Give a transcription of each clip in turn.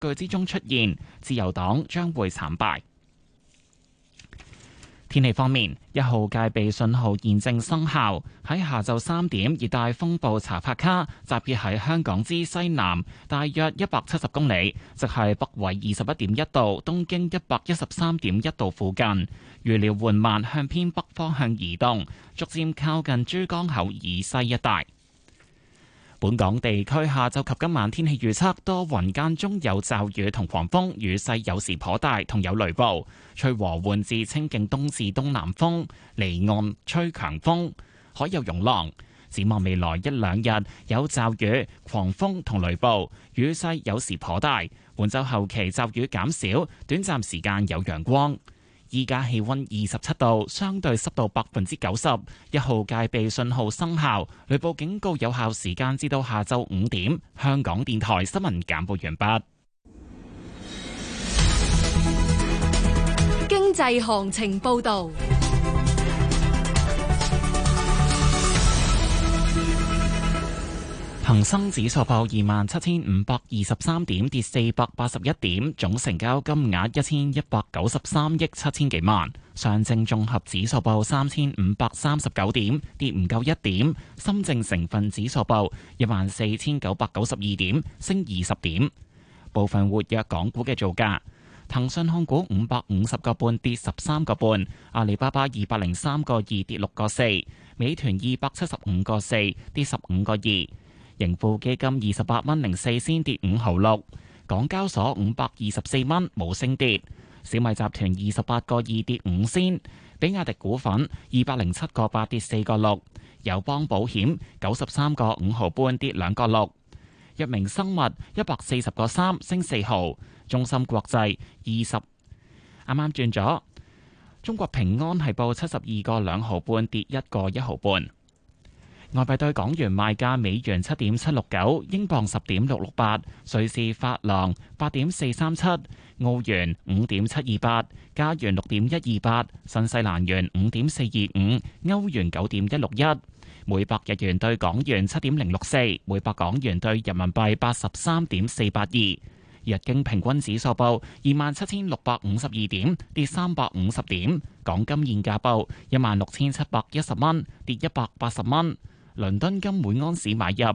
據之中出現，自由黨將會慘敗。天氣方面，1號戒備信號現正生效。喺下晝3點，熱帶風暴查帕卡集結喺香港之西南，大約170公里，即係北緯21.1度、東經113.1度附近。預料緩慢向偏北方向移動，逐漸靠近珠江口以西一帶。本港地區下晝及今晚天氣預測，多雲間中有驟雨同狂風，雨勢有時頗大，同有雷暴，吹和緩至清勁東至東南風，離岸吹強風，海有湧浪。展望未來1-2日有驟雨、狂風同雷暴，雨勢有時頗大。本週後期驟雨減少，短暫時間有陽光。依家氣溫27度，相對濕度90%，1號戒備信號生效，雷暴警告有效時間至到下晝5點。香港電台新聞簡報完畢。 經濟行情報道。 恒生指數報27,523點，跌481點，總成交金額1193億7千幾萬。上證綜合指數報3539點，跌唔夠1點。深證成分指數報14,992點，升20點。部分活躍港股嘅造價：騰訊控股550個半，跌13個半；阿里巴巴203個2，跌6個4；美團275個4，跌15個2。盈富基金28蚊04仙，跌5毫6，港交所524蚊冇升跌，小米集團28個2，跌5仙，比亞迪股份207個8，跌4個6，友邦保險93個5毫半，跌2個6，藥明生物140個3，升4毫，中芯國際啱啱轉咗，中國平安係報72個2毫半，跌1個1毫半。外幣對港元賣價：美元7.769，英鎊10.668，瑞士法郎8.437，澳元5.728，加元6.128，新西蘭元5.425，歐元9.161，每百日元對港元7.064，每百港元對人民幣83.482。日經平均指數報27,652點，跌350點。港金現價報16,710蚊，跌180蚊。倫敦金每安士買入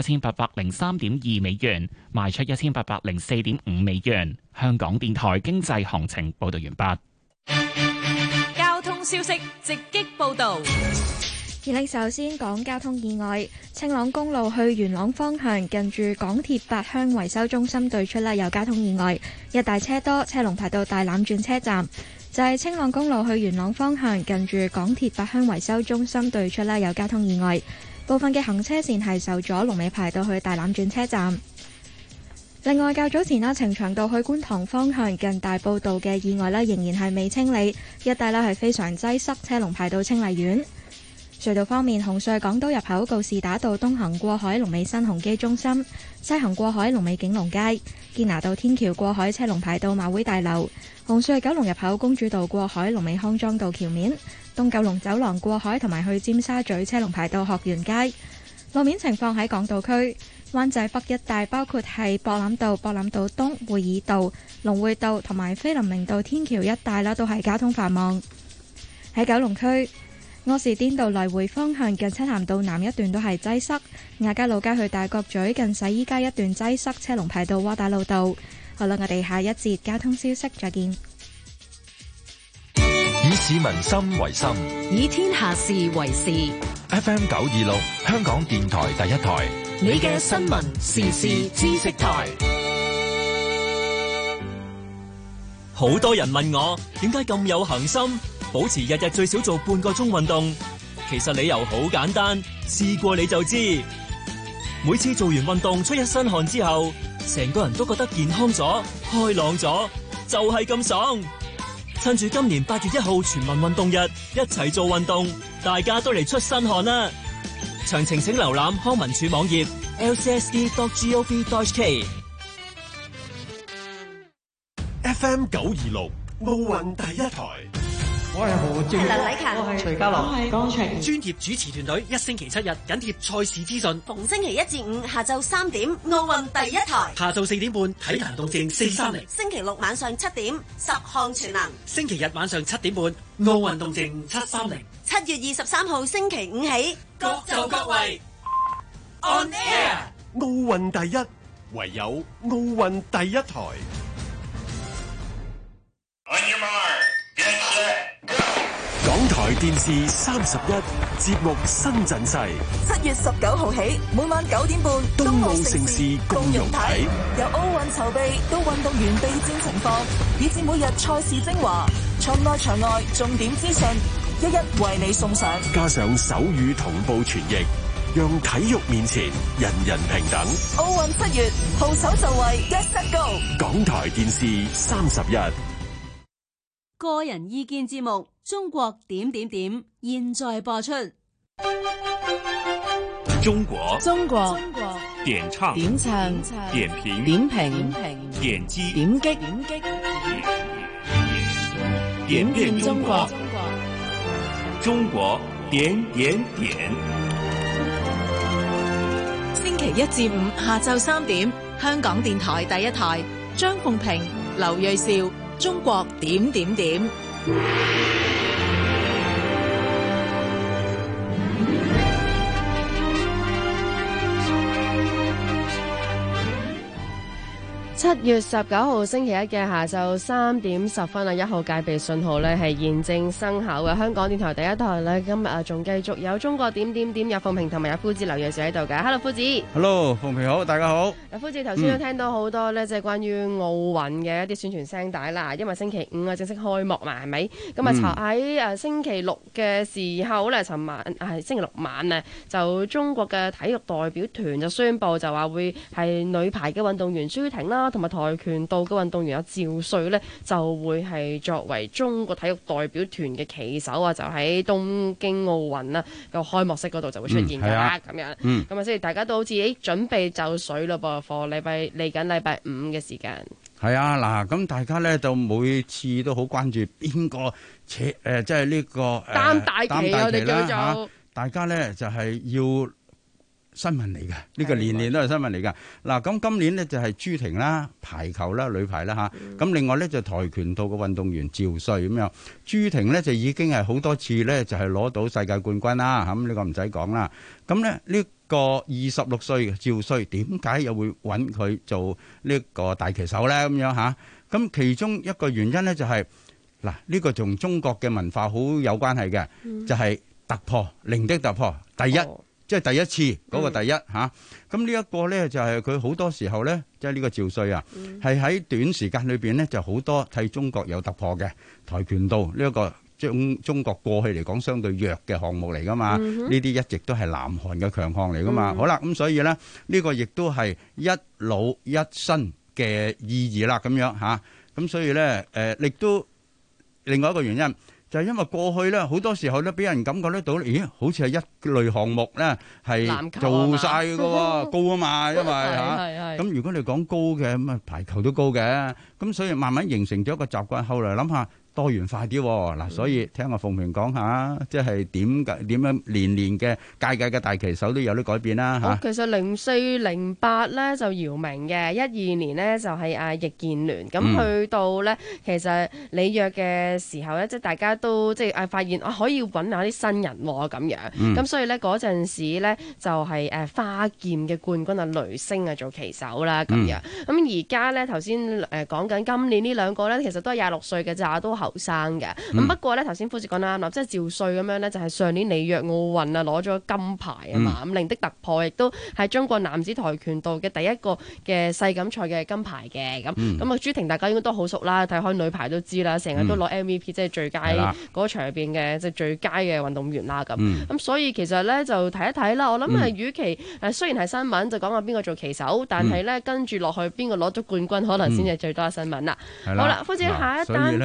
1803.2美元，賣出1804.5美元。香港電台經濟行情報道完畢。交通消息直擊報道。 而你首先講交通意外，青朗公路去元朗方向近住港鐵八鄉維修中心對出有交通意外，一大車多，車龍排到大欖轉車站。就係青朗公路去元朗方向近住港鐵八鄉維修中心對出有交通意外，部分嘅行車線係受阻，龍尾排到去大欖轉車站。另外，較早前呈祥道去觀塘方向近大埔道嘅意外仍然係未清理，一帶係非常擠塞，車龍排到清麗苑。隧道方面，紅隧港島入口告士打道東行過海龍尾新鴻基中心，西行過海龍尾景隆街，堅拿道天橋過海車龍排到馬會大樓。紅隧九龍入口公主道過海龍尾康莊道橋面，東九龍走廊過海同埋去尖沙咀車龍排到學園街。路面情況喺港島區，灣仔北一帶包括係博覽道、博覽道東、會議道、龍匯道同埋菲林明道天橋一帶都係交通繁忙。喺九龍區，柯士甸道來回方向近漆咸道南一段都係擠塞，亞皆老街去大角咀近洗衣街一段擠塞，車龍排到窩打老道。好啦，我哋下一節交通消息再見。 以市民心為心， 以天下事為事。 FM 926，香港電台第一台， 你嘅新聞時事知識台。 好多人問我點解咁有恒心，保持日日最少做半個鐘運動。其實理由好簡單，試過你就知。每次做完運動出一身汗之後，成個人都覺得健康咗、開朗咗，就係咁爽。趁住今年8月1號全民運動日，一齊做運動，大家都嚟出身汗啦！詳情請瀏覽康文署網頁 lcsd.gov.hk。 FM 926奧運第一台， 我係何正係梁禮勤， 我係徐家樂，我係江晴。 專業主持團隊一星期7日緊貼賽事資訊， 逢星期一至五下晝3點，奧運第一台。 下晝4點半體壇動靜430。 星期六晚上7點，10項全能。 星期日晚上7點半，奧運動靜730。 7月23號星期五起， 各就各位 On Air。 奧運第一，唯有奧運第一台。港台電視31節目新陣勢。 7月19號起，每晚9點半， 東奧盛事共融體， 由奧運籌備到運動員備戰情況，以至每日賽事精華、場內場外重點資訊，一一為你送上。 加上手語同步傳譯，讓體育面前人人平等。 奧運7月，號手就位，Get Set Go！ 港台電視31。 個人意見節目《中國點點點》現在播出。 中國點唱點評點擊點變中國，中國點點點。 星期一至五下晝3點，香港電台第一台，張鳳平、劉銳紹。中國點點點。 7月19號星期一嘅下晝3點10分啊，1號戒備信號呢係現正生效嘅。香港電台第一台呢，今日仲繼續有中國點點點，有鳳平同埋有夫子劉銳紹喺度嘅。Hello， 夫子。 Hello， 鳳平好，大家好。 夫子頭先都聽到好多呢，即係關於奧運嘅一啲宣傳聲帶啦。因為星期五啊正式開幕嘛，係咪？咁啊喺星期六嘅時候呢，尋晚星期六晚啊，就中國嘅體育代表團就宣布就話會係女排嘅運動員朱婷啦，同埋跆拳道嘅運動員有趙瑞呢，就會係作為中國體育代表團嘅旗手啊，就喺東京奧運啦個開幕式嗰度就會出現㗎啦，咁樣。咁啊，即係大家都好似準備就緒咯噃，嚟緊禮拜五嘅時間。 係啊，嗱，咁大家咧就每次都好關注邊個即係呢個擔大旗我哋叫做。 大家咧就係要新聞嚟嘅，呢個年年都係新聞嚟㗎。嗱，咁今年呢就係朱婷啦，排球啦，女排啦嚇。咁另外咧就跆拳道嘅運動員趙瑞咁樣。朱婷呢就已經係好多次咧就係攞到世界冠軍啦。咁呢個唔使講啦。咁咧呢個26歲嘅趙瑞點解又會揾佢做呢個大旗手咧？咁樣嚇。咁其中一個原因咧就係嗱，呢個同中國嘅文化好有關係嘅，就係突破，零的突破，第一。即係第一次嗰個第一嚇，咁呢一個咧就係佢好多時候咧，即係呢個趙瑞啊，係喺短時間裏邊咧就好多替中國有突破嘅跆拳道呢一個中國過去嚟講相對弱嘅項目嚟噶嘛，呢啲一直都係南韓嘅強項嚟噶嘛。好啦，咁所以咧呢個亦都係一老一新嘅意義啦，咁樣嚇。咁所以咧亦都另外一個原因。就係因為過去咧，好多時候咧，俾人感覺得到，咦，好似係一類項目咧，係做晒嘅喎，高啊嘛，因為嚇。咁如果你講高嘅，咁啊排球都高嘅，咁所以慢慢形成咗一個習慣。後來諗下多元化啲嗱，所以聽阿鳳平講下，即係點樣年年嘅屆嘅大旗手都有啲改變啦嚇。 其實04、08咧就姚明嘅，12年呢就係阿易建聯，咁去到咧其實里約嘅時候咧，即係大家都即係發現可以揾下啲新人喎咁樣，咁所以咧嗰陣時咧就係花劍嘅冠軍啊雷聲啊做旗手啦咁樣，咁而家咧頭先講緊今年呢兩個咧，其實都係26歲嘅咋，都後生嘅。咁不過咧頭先夫子講得啱啦，即係趙瑞咁樣咧，就係上年里約奧運啊攞咗金牌啊嘛，咁零的突破亦都係中國男子跆拳道嘅第一個嘅世錦賽嘅金牌嘅。咁啊朱婷大家應該都好熟啦，睇開女排都知啦，成日都攞 MVP 即係最佳嗰場入邊嘅即係最佳嘅運動員啦咁。所以其實咧就睇一睇啦，我諗係與其雖然係新聞就講下邊個做旗手，但係咧跟住落去邊個攞咗冠軍，可能先係最多嘅新聞啦。好啦，夫子下一單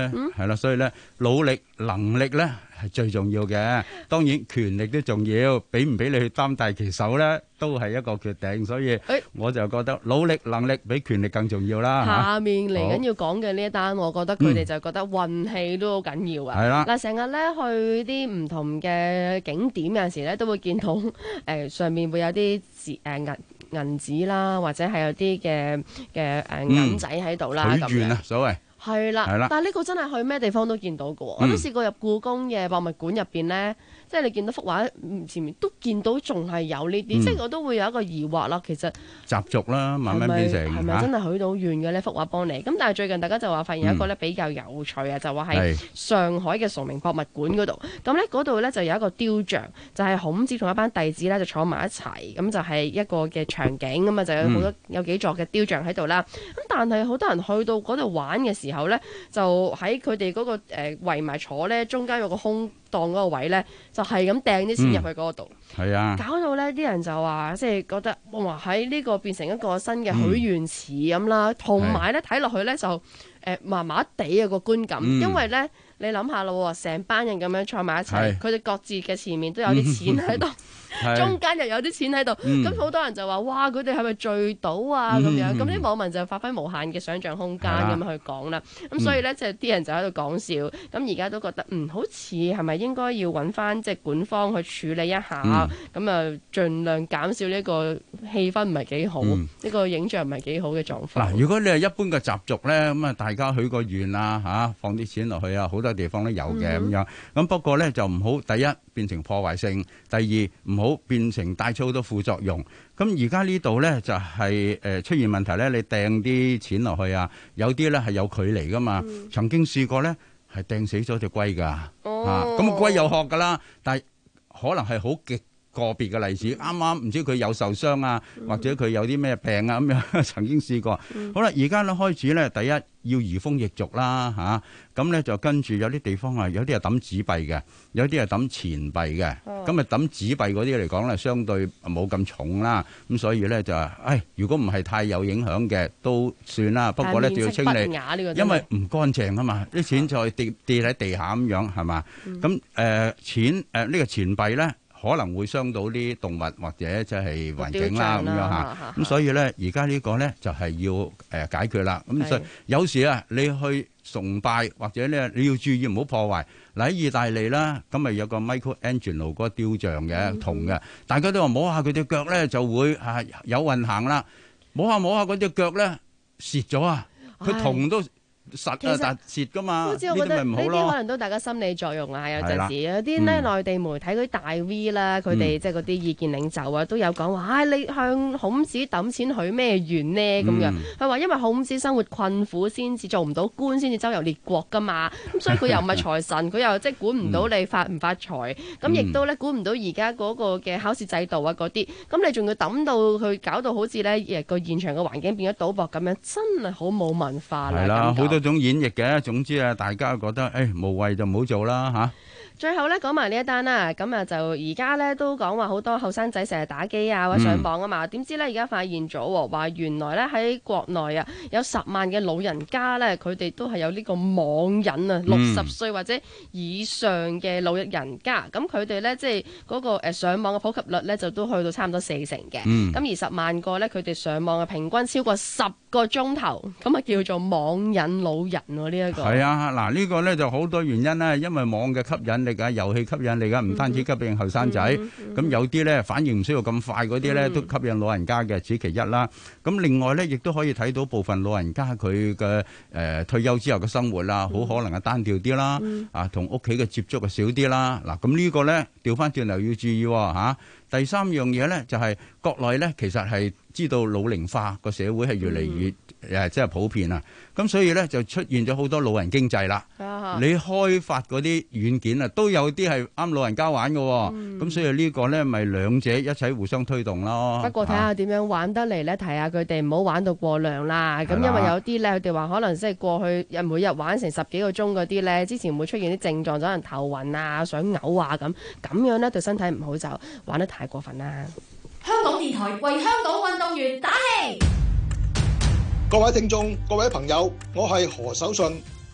啦，所以咧努力能力咧係最重要嘅，當然權力都重要，俾唔俾你去擔大旗手咧都係一個決定，所以我就覺得努力能力比權力更重要啦。 下面嚟緊要講嘅呢一單，我覺得佢哋就覺得運氣都好緊要啊。 係啦， 嗱，成日咧去啲唔同嘅景點有陣時咧都會見到上面會有啲銀紙啦，或者係有啲嘅銀仔喺度啦，咁許願啊，所謂係啦，但係呢個真係去咩地方都見到嘅喎，我都試過入故宮嘅博物館入邊咧。即係你見到幅畫前面都見到仲係有呢啲，即係我都會有一個疑惑啦。其實習俗啦，慢慢變成係咪真係許到願嘅呢幅畫幫你？咁但係最近大家就話發現有一個咧比較有趣啊，就話喺上海嘅崇明博物館嗰度，咁咧嗰度咧就有一個雕像，就係孔子同一班弟子咧就坐埋一齊，咁就係一個嘅場景咁啊，就有好多有幾座嘅雕像喺度啦。咁但係好多人去到嗰度玩嘅時候咧，就喺佢哋嗰個圍埋坐咧，中間有個空檔嗰個位咧，就係咁掟啲錢入去嗰度， 係啊， 搞到咧啲人就話，即係覺得哇喺呢個變成一個新嘅許願池咁啦，同埋咧睇落去咧就麻麻地啊個觀感，因為咧你諗下咯，成班人咁樣坐埋一齊，佢哋各自嘅前面都有啲錢喺度。中間又有啲錢喺度，咁好多人就話：哇！佢哋係咪聚到啊？咁樣，咁啲網民就發揮無限嘅想像空間咁去講啦。咁所以咧，即係啲人就喺度講笑。咁而家都覺得，好似係咪應該要揾翻即係管方去處理一下？咁啊，盡量減少呢個氣氛唔係幾好，呢個影像唔係幾好嘅狀況。 嗱，如果你係一般嘅習俗咧，咁啊大家許個願啊嚇，放啲錢落去啊，好多地方都有嘅咁樣。咁不過咧就唔好第一變成破壞性，第二唔好變成帶出好多副作用。咁而家呢度咧就係出現問題咧，你掟啲錢落去啊，有啲咧係有距離噶嘛。曾經試過咧係掟死咗隻龜㗎，咁龜有殼㗎啦，但係可能係好極個別嘅例子，啱啱唔知佢有受傷啊，或者佢有啲咩病啊咁樣，曾經試過。好啦，而家咧開始咧，第一要移風易俗啦嚇，咁咧就跟住有啲地方啊，有啲係抌紙幣嘅，有啲係抌錢幣嘅，咁啊抌紙幣嗰啲嚟講咧，相對冇咁重啦，咁所以咧就如果唔係太有影響嘅都算啦，不過咧就要清理，因為唔乾淨啊嘛，啲錢再跌喺地下咁樣係嘛，咁錢呢個錢幣咧。可能會傷到啲動物或者即係環境啦咁樣嚇，咁所以咧而家呢個咧就係要解決啦。咁所以有時啊，你去崇拜或者咧你要注意唔好破壞。嗱喺意大利啦，咁咪有個 Michelangelo 嗰個雕像嘅銅嘅，大家都話摸下佢隻腳咧就會有運行啦，摸下嗰隻腳咧蝕咗啊，佢銅都實啊，但蝕噶嘛，呢啲咪唔好咯。呢啲可能都大家心理作用啊，有陣時有啲咧內地媒體嗰啲大 V 啦，佢哋即係嗰啲意見領袖啊，都有講話，你向孔子揼錢許咩願呢？咁樣佢話因為孔子生活困苦，先至做唔到官，先至周遊列國噶嘛。咁所以佢又唔係財神，佢又即係管唔到你發唔發財，咁亦都咧管唔到而家嗰個嘅考試制度啊嗰啲。咁你仲要揼到佢搞到好似咧個現場嘅環境變咗賭博咁樣，真係好冇文化啦。係啦， 好多種演繹嘅，總之啊，大家覺得無謂就唔好做啦嚇。 最後咧講埋呢一單啦，咁啊就而家咧都講話好多後生仔成日打機啊或者上網啊嘛，點知咧而家發現咗話原來咧喺國內啊有10萬嘅老人家咧，佢哋都係有呢個網癮啊，60歲或者以上嘅老人家，咁佢哋咧即係嗰個上網嘅普及率咧就都去到差唔多40%嘅，咁而10萬個咧佢哋上網嘅平均超過10個鐘頭，咁啊叫做網癮老人喎呢一個。係啊，嗱呢個咧就好多原因啦，因為網嘅吸引力啊，遊戲吸引力啊，唔單止吸引後生仔，咁有啲咧反應唔需要咁快嗰啲咧都吸引老人家嘅，此其一啦。咁另外咧亦都可以睇到部分老人家佢嘅退休之後嘅生活啦，好可能係單調啲啦，同屋企嘅接觸就少啲啦。嗱咁呢個咧調翻轉頭要注意嚇。第三樣嘢咧就係國內咧其實係知道老齡化個社會係越嚟越即係普遍啊，咁所以咧就出現咗好多老人經濟啦。你開發嗰啲軟件啊，都有啲係啱老人家玩嘅，咁所以呢個咧咪兩者一齊互相推動咯。 不過睇下點樣玩得嚟咧，提下佢哋唔好玩到過量啦。咁因為有啲咧，佢哋話可能即係過去每日玩成10幾個鐘嗰啲咧，之前會出現啲症狀，可能頭暈啊、想嘔啊咁樣咧對身體唔好，就玩得太過分啦。 香港電台為香港運動員打氣。 各位聽眾、各位朋友，我係何守信。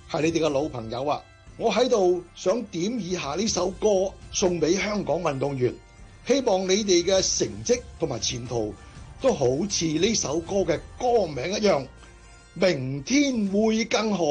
係你哋嘅老朋友啊！我喺度想點以下呢首歌送俾香港運動員，希望你哋嘅成績同埋前途都好似呢首歌嘅歌名一樣，明天會更好。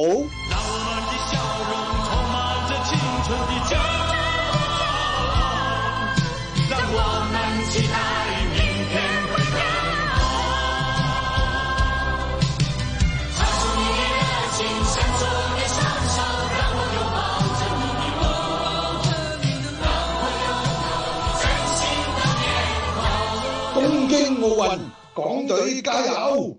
東京奧運，港隊加油！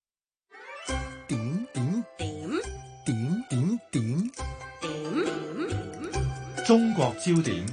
中國焦點。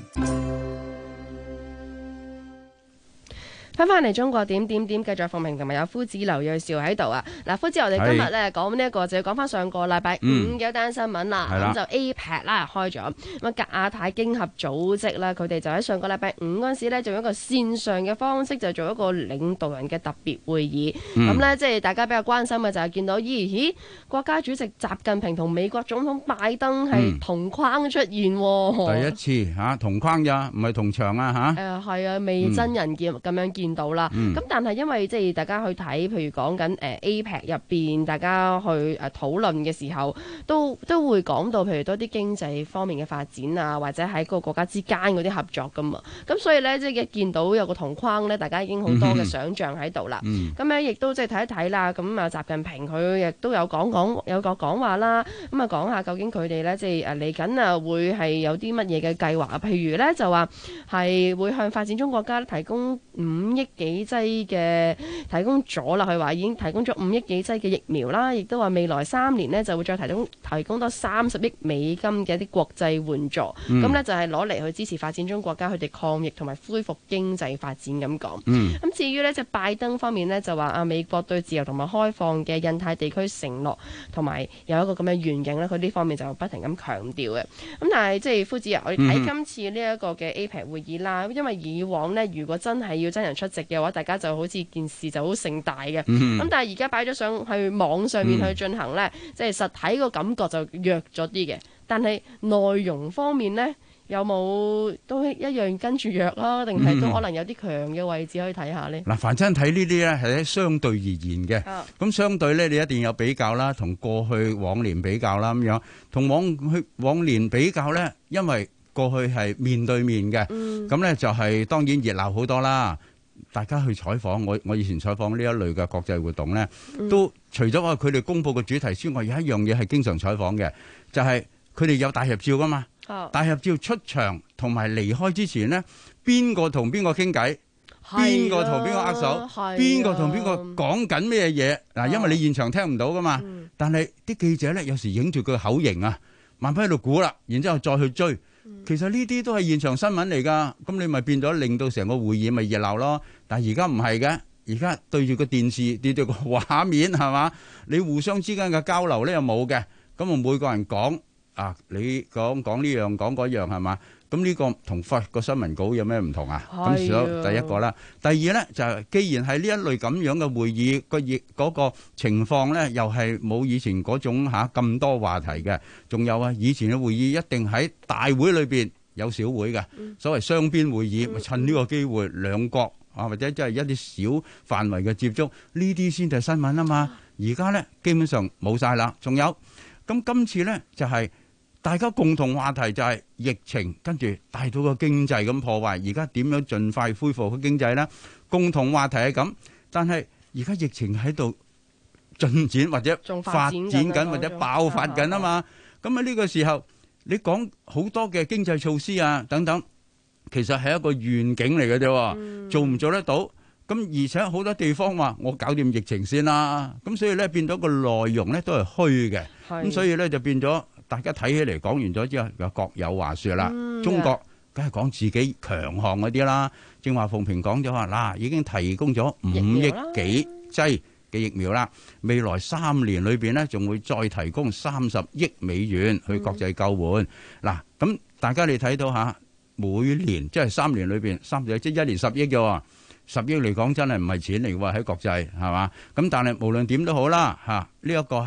翻嚟中國點，繼續馮平同埋有夫子劉銳紹喺度啊！嗱，夫子我哋今日咧講呢一個就要講翻上個禮拜五嘅一單新聞啦。咁就 APEC 啦開咗，咁亞太經合組織啦，佢哋就喺上個禮拜五嗰陣時咧，就用一個線上嘅方式就做一個領導人嘅特別會議。咁咧即係大家比較關心嘅就係見到咦國家主席習近平同美國總統拜登係同框出現。第一次同框咋，唔係同場啊嚇。 係啊，未真人見咁樣見到啦，咁但係因為即係大家去睇，譬如講緊APEC 入邊，大家去討論嘅時候，都會講到譬如多啲經濟方面嘅發展啊，或者喺個國家之間嗰啲合作噶嘛，咁所以咧即係一見到有個同框咧，大家已經好多嘅想像喺度啦。咁咧亦都即係睇一睇啦，咁啊習近平佢亦都有個講話啦，咁啊講下究竟佢哋咧即係嚟緊啊會係有啲乜嘢嘅計劃啊？譬如咧就話係會向發展中國家提供5億幾劑嘅提供咗啦，佢話已經提供咗5億幾劑嘅疫苗啦，亦都話未來3年呢就會再提供多30億美金嘅一啲國際援助，咁呢就係攞嚟去支持發展中國家佢哋抗疫同埋恢復經濟發展咁講。咁至於呢，即係拜登方面呢，就話美國對自由同埋開放嘅印太地區承諾同埋有一個咁嘅願景呢，佢呢方面就不停咁強調嘅。咁但係即係夫子啊，我哋睇今次呢一個嘅 APEC 會議啦，因為以往呢，如果真係要真人出席嘅話，大家就好似件事就好盛大嘅。咁但係而家擺咗上去網上面去進行呢，即係實體個感覺就弱咗啲嘅。但係內容方面呢，有冇都一樣跟住弱啦？定係都可能有啲強嘅位置可以睇下呢？嗱， 凡真睇呢啲咧係相對而言嘅。咁相對咧，你一定有比較啦，同過去往年比較啦咁樣。同往年比較咧，因為過去係面對面嘅，咁咧就係當然熱鬧好多啦。大家去採訪，我以前採訪呢一類嘅國際活動咧，都除咗話佢哋公佈嘅主題之外，有一樣嘢係經常採訪嘅，就係佢哋有大合照噶嘛。大合照出場同埋離開之前呢，邊個同邊個傾偈，邊個同邊個握手，邊個同邊個講緊咩嘢嗱？因為你現場聽唔到噶嘛，但係啲記者咧有時影住佢口型啊，慢慢喺度估啦，然之後再去追。其實呢啲都係現場新聞嚟㗎，咁你咪變咗令到成個會議咪熱鬧咯。但係而家唔係嘅，而家對住個電視，對住個畫面係嘛？你互相之間嘅交流咧又冇嘅，咁我每個人講啊，你講呢樣講嗰樣係嘛？咁呢個同發個新聞稿有咩唔同啊？咁第一個啦，第二咧就係既然係呢一類咁樣嘅會議，嗰個情況咧又係冇以前嗰種咁多話題嘅，仲有啊，以前嘅會議一定喺大會裏邊有小會嘅，所謂雙邊會議，咪趁呢個機會兩國啊或者即係一啲小範圍嘅接觸，呢啲先係新聞啊嘛。而家咧基本上冇晒啦，仲有咁今次咧就係。大家共同話題就係疫情，跟住帶到個經濟咁破壞，而家點樣盡快恢復個經濟呢？共同話題係咁，但係而家疫情喺度進展或者發展緊或者爆發緊啊嘛。咁喺呢個時候，你講好多嘅經濟措施啊等等，其實係一個願景嚟嘅啫，做唔做得到？咁而且好多地方話我搞掂疫情先啦，咁所以咧變咗個內容咧都係虛嘅，咁所以咧就變咗。大家睇起嚟講完咗之後，又各有話説啦。中國梗係講自己強項嗰啲啦。正話鳳平講咗話，嗱已經提供咗5億幾劑嘅疫苗啦。未來3年裏邊咧，仲會再提供30億美元去國際救援。嗱，咁大家你睇到嚇，每年即係3年裏邊30億，即係1年10億嘅喎。10億嚟講真係唔係錢嚟喎，喺國際係嘛？咁但係無論點都好啦嚇，呢一個係一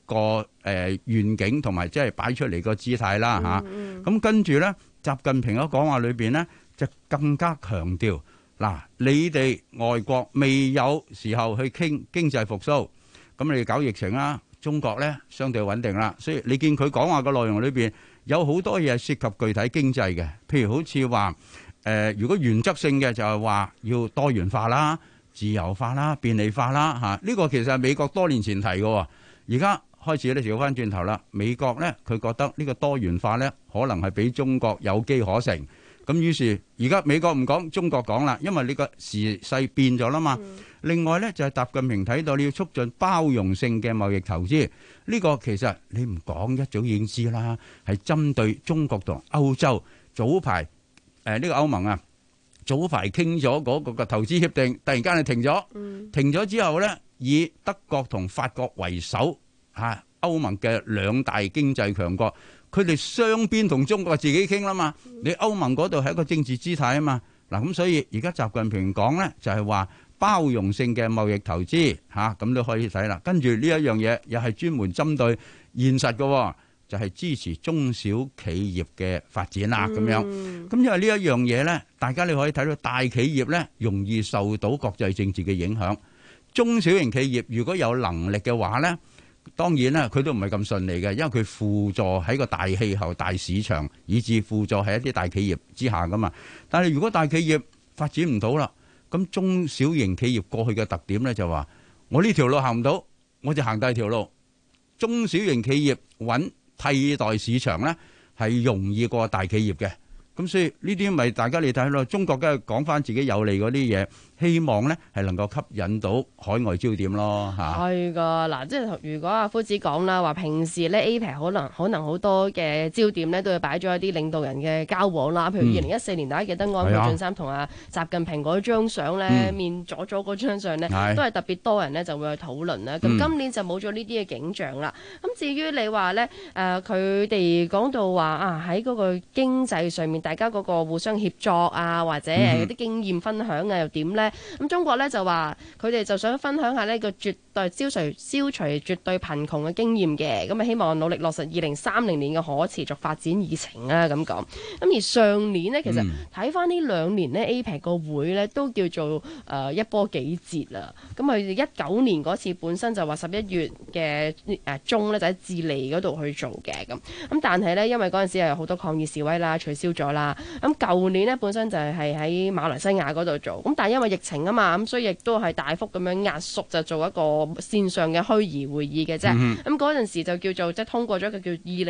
個願景同埋即係擺出嚟個姿態啦嚇。咁跟住咧，習近平嘅講話裏邊咧，就更加強調嗱，你哋外國未有時候去傾經濟復甦，咁你哋搞疫情啦，中國咧相對穩定啦，所以你見佢講話嘅內容裏邊有好多嘢涉及具體經濟嘅，譬如好似話如果原則性嘅就係話要多元化啦、自由化啦、便利化啦嚇，呢個其實係美國多年前提嘅，而家開始咧調翻轉頭啦。美國咧佢覺得呢個多元化咧可能係比中國有機可乘。咁於是而家美國唔講，中國講啦，因為呢個時勢變咗啦嘛。另外呢，就係習近平睇到你要促進包容性嘅貿易投資，呢個其實你唔講一早已經知啦，係針對中國同歐洲。早排呢個歐盟啊，早排傾咗嗰個嘅投資協定，突然間係停咗，停咗之後呢，以德國同法國為首嚇歐盟嘅兩大經濟強國。佢哋雙邊同中國自己傾啦嘛，你歐盟嗰度係一個政治姿態啊嘛，嗱咁所以而家習近平講咧就係話包容性嘅貿易投資嚇，咁都可以睇啦。跟住呢一樣嘢又係專門針對現實嘅，就係支持中小企業嘅發展啦咁樣。咁因為呢一樣嘢咧，大家你可以睇到大企業咧容易受到國際政治嘅影響，中小型企業如果有能力嘅話咧。當然啦，佢都唔係咁順利嘅，因為佢輔助喺個大氣候、大市場，以至輔助喺一啲大企業之下噶嘛。但係如果大企業發展唔到啦，咁中小型企業過去嘅特點咧就話，我呢條路行唔到，我就行第二條路。中小型企業揾替代市場咧係容易過大企業嘅。咁所以呢啲咪大家嚟睇咯，中國梗係講翻自己有利嗰啲嘢，希望咧係能夠吸引到海外焦點咯嚇。係噶，嗱，即係如果阿夫子講啦，話平時咧 APEC 可能好多嘅焦點咧都係擺咗一啲領導人嘅交往啦，譬如2014年大家記得安倍晉三同阿習近平嗰張相咧，面左左嗰張相咧，都係特別多人咧就會去討論啦。咁今年就冇咗呢啲嘅景象啦。咁至於你話咧佢哋講到話啊喺嗰個經濟上面。大家嗰個互相協作啊，或者有啲經驗分享啊，又點呢？咁中國呢就話佢哋就想分享下呢個絕對消除絕對貧窮嘅經驗嘅，咁啊希望努力落實2030年嘅可持續發展議程啊咁講。咁而上年呢，其實睇翻呢兩年呢 APEC 個會呢都叫做一波幾折啦。咁佢哋19年嗰次本身就話11月嘅中呢，就喺智利嗰度去做嘅咁但係呢，因為嗰陣時有好多抗議示威啦，取消咗啦。咁舊年呢，本身就係喺馬來西亞嗰度做，咁但係因為疫情啊嘛，咁所以亦都係大幅咁樣壓縮，就做一個線上嘅虛擬會議嘅啫。咁嗰陣時就叫做即係通過咗一個叫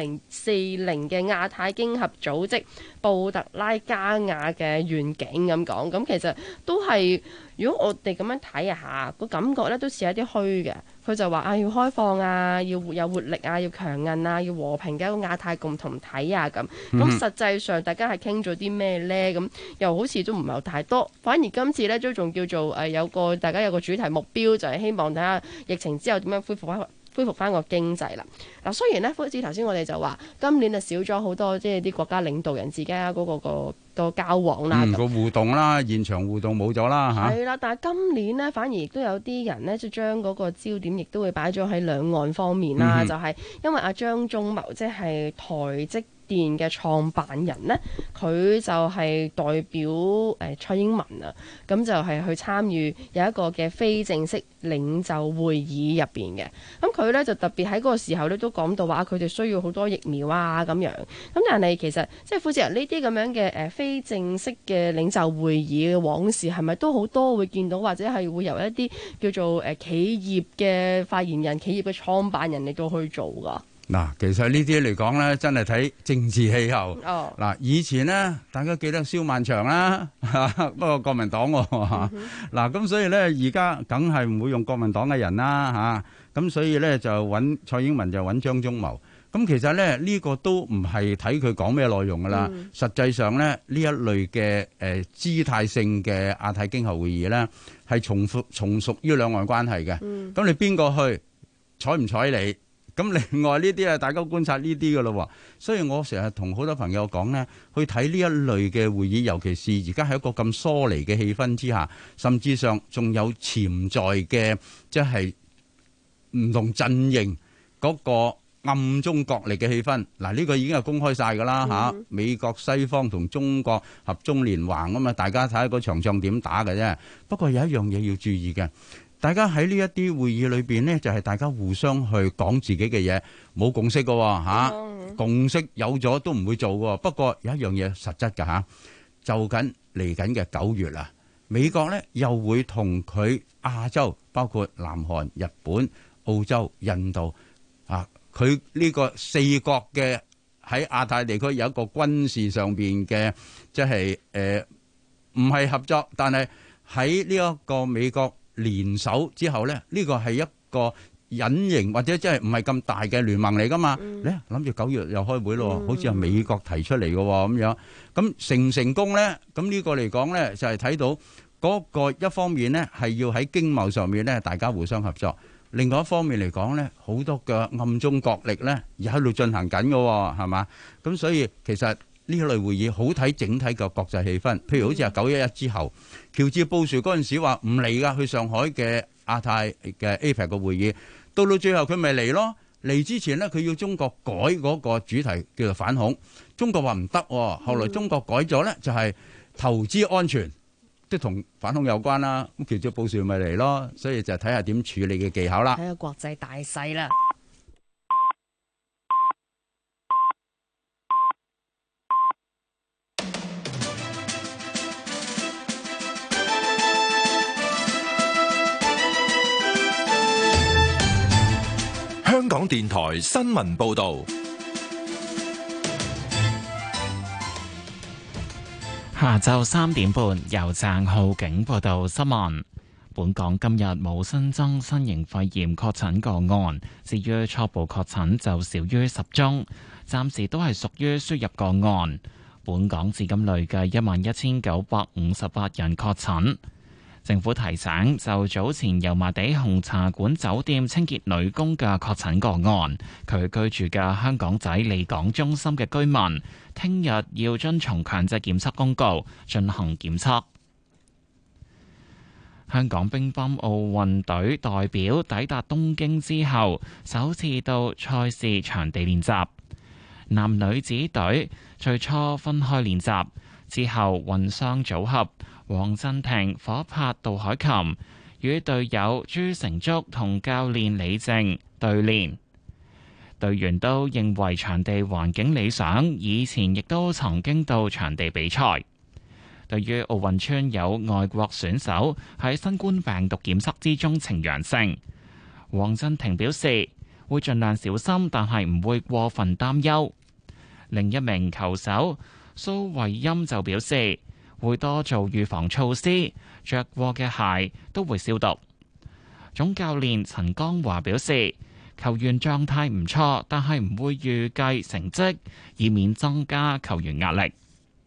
2040嘅亞太經合組織布特拉加亞嘅願景咁講。咁其實都係如果我哋咁樣睇下個感覺咧，都似一啲虛嘅。佢就話要開放啊，要有活力啊，要強韌啊，要和平嘅一個亞太共同體啊咁。咁實際上大家係傾咗啲咩咧？咁又好似都唔係太多。反而今次咧都仲叫做大家有個主題目標，就係希望睇下疫情之後點樣恢復翻個經濟啦。嗱，雖然咧，夫子頭先我哋就話今年就少咗好多，即係啲國家領導人自己嗰個交往啦，個互動啦，現場互動冇咗啦嚇。係啦，但係今年呢，反而亦都有啲人呢，就將嗰個焦點亦都會擺咗喺兩岸方面啦。就係因為阿張忠謀即係台積電嘅創辦人呢，佢就係代表蔡英文啊，咁就係去參與有一個嘅非正式領袖會議入邊嘅。咁佢呢，就特別喺嗰個時候呢，都講到話佢哋需要好多疫苗啊咁樣。咁但係其實即係夫子呢啲咁樣嘅非正式嘅領袖會議嘅往事係咪都好多會見到，或者係會由一啲叫做企業嘅發言人、企業嘅創辦人嚟到去做㗎？嗱，其實呢啲嚟講咧，真係睇政治氣候。嗱，以前呢，大家記得蕭萬長啦，不過國民黨喎。嗱，咁所以咧，而家梗係唔會用國民黨嘅人啦嚇。咁所以咧就揾蔡英文就揾張忠謀。咁其實咧呢個都唔係睇佢講咩內容噶啦。實際上咧呢一類嘅姿態性嘅亞太經合會議咧，係從屬於兩岸關係嘅。咁你邊個去睬唔睬你？咁另外呢啲大家觀察呢啲嘅咯，所以我成日同好多朋友講呢，去睇呢一類嘅會議，尤其是而家喺一個咁疏離嘅氣氛之下，甚至上仲有潛在嘅即係唔同陣營嗰個暗中角力嘅氣氛。嗱，呢個已經係公開晒㗎啦嚇，美國西方同中國合縱連橫啊嘛，大家睇下個場仗點打嘅啫。不過有一樣嘢要注意嘅，大家喺呢一啲會議裏邊呢，就係大家互相去講自己嘅嘢，冇共識㗎嚇，共識有咗都唔會做㗎。不過有一樣嘢實質㗎嚇，就緊嚟緊嘅9月啦，美國呢又會同佢亞洲，包括南韓、日本、澳洲、印度啊，佢呢個4國嘅喺亞太地區有一個軍事上邊嘅，即係唔係合作，但係喺呢一個美國聯手之後呢，呢個係一個隱形或者即係唔係咁大嘅聯盟嚟噶嘛？你諗住9月又開會咯，好似係美國提出嚟嘅咁樣，咁成唔成功呢？咁呢個嚟講呢，就係睇到嗰個一方面呢，係要喺經貿上面呢，大家互相合作。另外一方面嚟講呢，好多嘅暗中角力呢，而喺度進行緊嘅，係嘛？咁所以其實呢類會議好睇整體嘅國際氣氛。譬如好似係911之後，喬治布殊嗰陣時話唔嚟㗎，去上海嘅亞太嘅 APEC 嘅會議，到最後佢咪嚟咯。嚟之前呢，佢要中國改嗰個主題叫做反恐，中國話唔得，後來中國改咗呢，就係投資安全。即係同反恐有關啦，咁喬治布殊咪嚟咯，所以就睇下點處理嘅技巧啦。 睇下國際大勢啦。 香港電台新聞報導。 下晝3點半，由鄭浩景報道新聞。本港今日冇新增新型肺炎確診個案，至於初步確診就少於10宗，暫時都係屬於輸入個案。本港至今累計11,958人確診。政府提醒，就早前油麻地紅茶館酒店清潔女工嘅確診個案，佢居住嘅香港仔離港中心嘅居民，聽日要遵從強制檢測公告進行檢測。香港乒乓奧運隊代表抵達東京之後，首次到賽事場地練習。男女子隊最初分開練習，之後混雙組合黃鎮廷、火拍杜海琴與隊友朱成竹同教練李靜對練。隊員都認為場地環境理想，以前亦都曾經到場地比賽。對於奧運村有外國選手喺新冠病毒檢測之中呈陽性，黃鎮廷表示會盡量小心，但係唔會過分擔憂。另一名球手蘇慧音就表示會多做預防措施，着過嘅鞋都會消毒。總教練陳江華表示，球員狀態唔錯，但係唔會預計成績，以免增加球員壓力。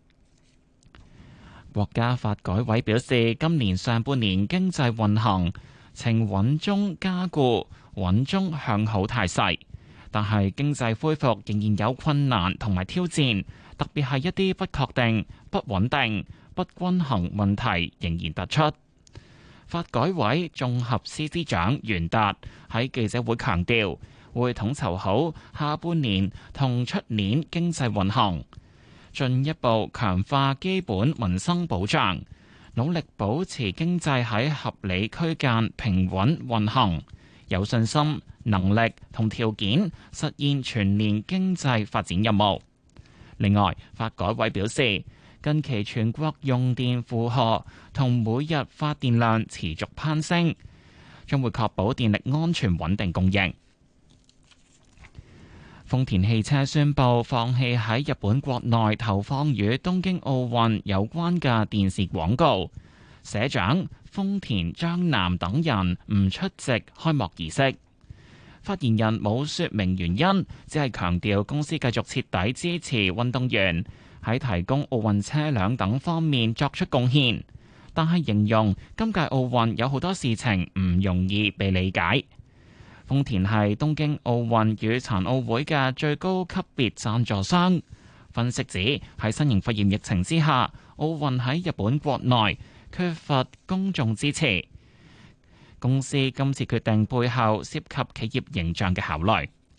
國家發改委表示，今年上半年經濟運行呈穩中加固、穩中向好態勢，但係經濟恢復仍然有困難同埋挑戰，特別係一啲不確定、不穩定、不均衡問題仍然突出。發改委綜合司司長袁達喺記者會強調，會統籌好下半年同出年經濟運行，進一步強化基本民生保障，努力保持經濟喺合理區間平穩運行，有信心、能力同條件實現全年經濟發展任務。另外，發改委表示，近期全國用電負荷同每日發電量持續攀升，將會確保電力安全穩定供應。豐田汽車宣布放棄喺日本國內投放與東京奧運有關嘅電視廣告，社長豐田章男等人唔出席開幕儀式。發言人冇說明原因，只係強調公司繼續徹底支持運動員喺提供奧運車輛等方面作出貢獻，但係形容今屆奧運有好多事情唔容易被理解。豐田係東京奧運與殘奧會嘅最高級別贊助商。分析指喺新型肺炎疫情之下，奧運喺日本國內缺乏公眾支持。公司今次決定背後涉及企業形象嘅考慮。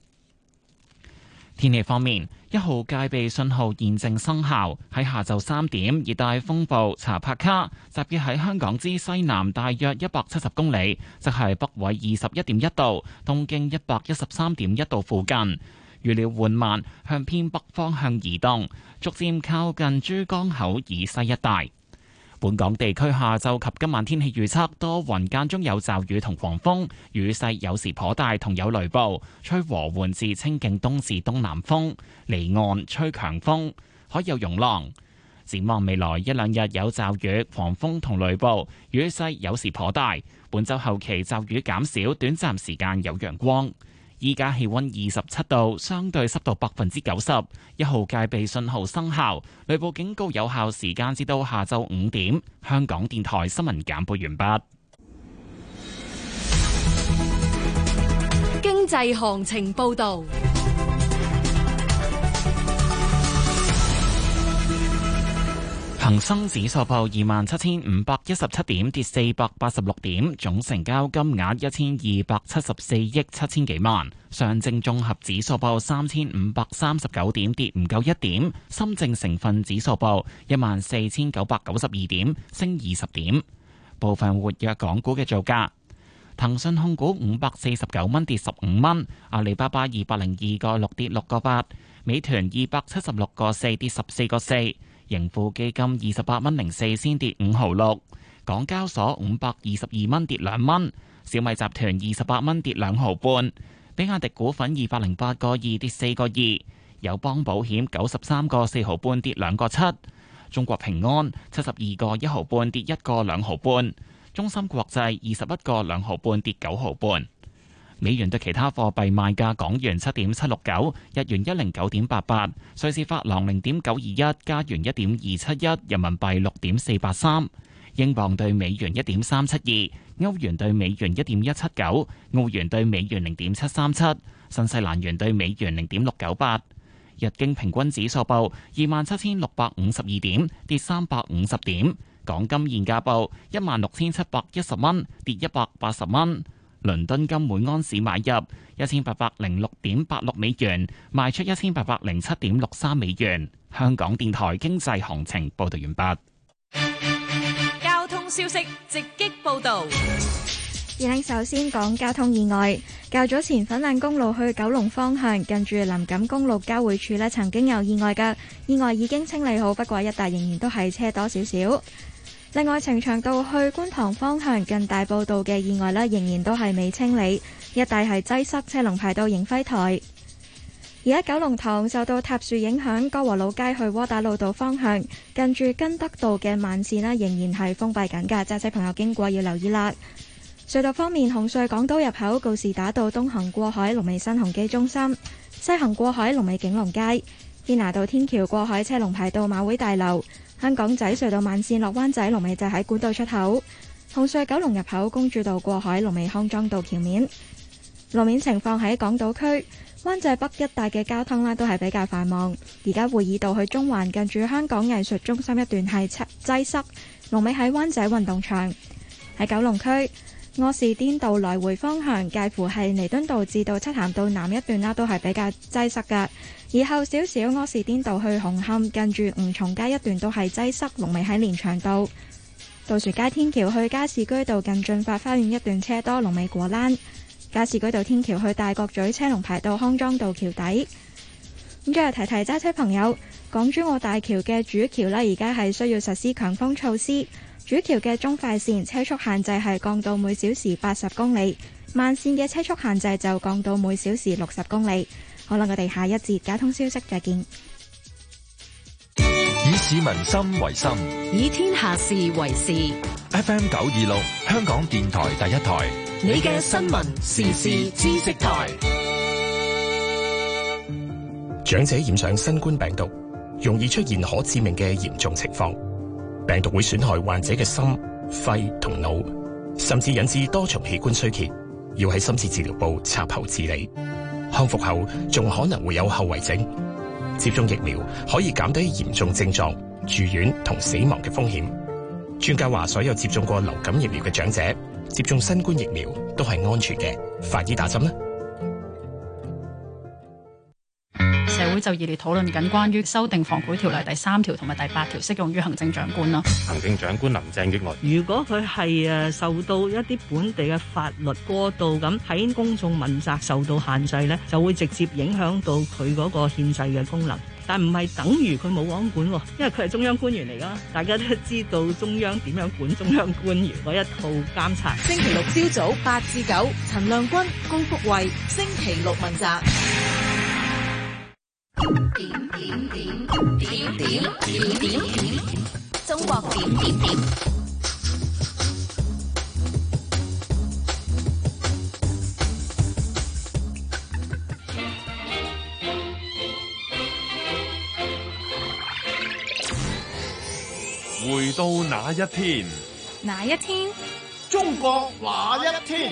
天氣方面，1號戒備信號現正生效。喺下晝3點，熱帶風暴查帕卡集結喺香港之西南大約170公里，即係北緯21.1度、東經113.1度附近。預料緩慢向偏北方向移動，逐漸靠近珠江口以西一帶。本港地區下晝及今晚天氣預測，多雲間中有驟雨同狂風，雨勢有時頗大同有雷暴，吹和緩至清勁東至東南風，離岸吹強風，海有湧浪。展望未來1兩日有驟雨、狂風同雷暴，雨勢有時頗大。本週後期驟雨減少，短暫時間有陽光。依家氣溫27度，相對濕度90%，1號戒備信號生效，雷暴警告有效時間至到下晝5點。香港電台新聞簡報完畢。 經濟行情報導。 恒生指數報27,517點，跌486點，總成交金額1274億7千幾萬。上證綜合指數報3539點，跌唔夠1點。深證成分指數報14,992點，升20點。部分活躍港股嘅造價：騰訊控股549蚊，跌15蚊；阿里巴巴202個6，跌6個8；美團276個4，跌14個4。盈富基金28蚊04仙，跌5毫6，港交所522蚊，跌2蚊，小米集團28蚊，跌2毫半，比亞迪股份208個2，跌4個2，友邦保險93個4毫半，跌2個7，中國平安72個1毫半，跌1個2毫半，中芯國際21個2毫半，跌9毫半。美元對其他貨幣賣價：港元7.769，日元109.88，瑞士法郎0.921，加元1.271，人民幣6.483，英鎊對美元1.372，歐元對美元1.179，澳元對美元0.737，新西蘭元對美元0.698。日經平均指數報27,652點，跌350點。港金現價報16,710蚊，跌180蚊。倫敦金每安士買入1806.86美元，賣出1807.63美元。香港電台經濟行情報道完畢。 交通消息直擊報道。 首先講交通意外，較早前粉嶺公路去九龍方向，近住林錦公路交匯處呢曾經有意外嘅，意外已經清理好，不過一帶仍然都係車多少少。另外，呈祥道去觀塘方向近大埔道嘅意外仍然都係未清理，一帶係擠塞，車龍排到迎輝台。而喺九龍塘受到塌樹影響，歌和老街去窩打老道方向近住根德道嘅慢線仍然係封閉緊㗎，揸車朋友經過要留意啦。隧道方面，紅隧港島入口告士打道東行過海龍尾新鴻基中心，西行過海龍尾景隆街，堅拿道天橋過海車龍排到馬會大樓。香港仔隧道慢線落灣仔龍尾就喺管道出口，紅隧九龍入口公主道過海龍尾康莊道橋面。路面情況喺港島區灣仔北一帶嘅交通都係比較繁忙，而家會議道去中環近住香港藝術中心一段係擠塞，龍尾喺灣仔運動場。喺九龍區柯士甸道來回方向介乎係彌敦道至到漆咸道南一段都係比較擠塞㗎。而後少少柯士甸道去紅磡近住吳松街一段都係擠塞，龍尾喺連翔道。渡船街天橋去加士居道近駿發花園一段車多，龍尾果欄。加士居道天橋去大角咀車龍排到康莊道橋底。咁最後提提揸車朋友，港珠澳大橋嘅主橋而家係需要實施強風措施，主橋嘅中快線車速限制係降到每小時80公里，慢線嘅車速限制就降到每小時60公里。好啦，我哋下一節交通消息再見。 以市民心為心， 以天下事為事。 FM 926，香港電台第一台， 你嘅新聞時事知識台。 長者染上新冠病毒，容易出現可致命嘅嚴重情況。病毒會損害患者嘅心、肺同腦，甚至引致多重器官衰竭，要喺深切治療部插喉治理。康復後仲可能會有後遺症。接種疫苗可以減低嚴重症狀、住院同死亡嘅風險。專家話，所有接種過流感疫苗嘅長者接種新冠疫苗都係安全嘅。快啲打針啦！ 會就熱烈討論緊關於修訂防賄條例第3條同埋第8條適用於行政長官咯。 行政長官林鄭月娥， 如果佢係受到一啲本地嘅法律過度咁喺公眾問責受到限制呢，就會直接影響到佢嗰個憲制嘅功能。但唔係等於佢冇王管，因為佢係中央官員嚟㗎，大家都知道中央點樣管中央官員嗰一套監察。 星期六朝早8至9，陳亮君、高福慧，星期六問責。點，中國點。 回到那一天， 哪一天？ 中國那一天？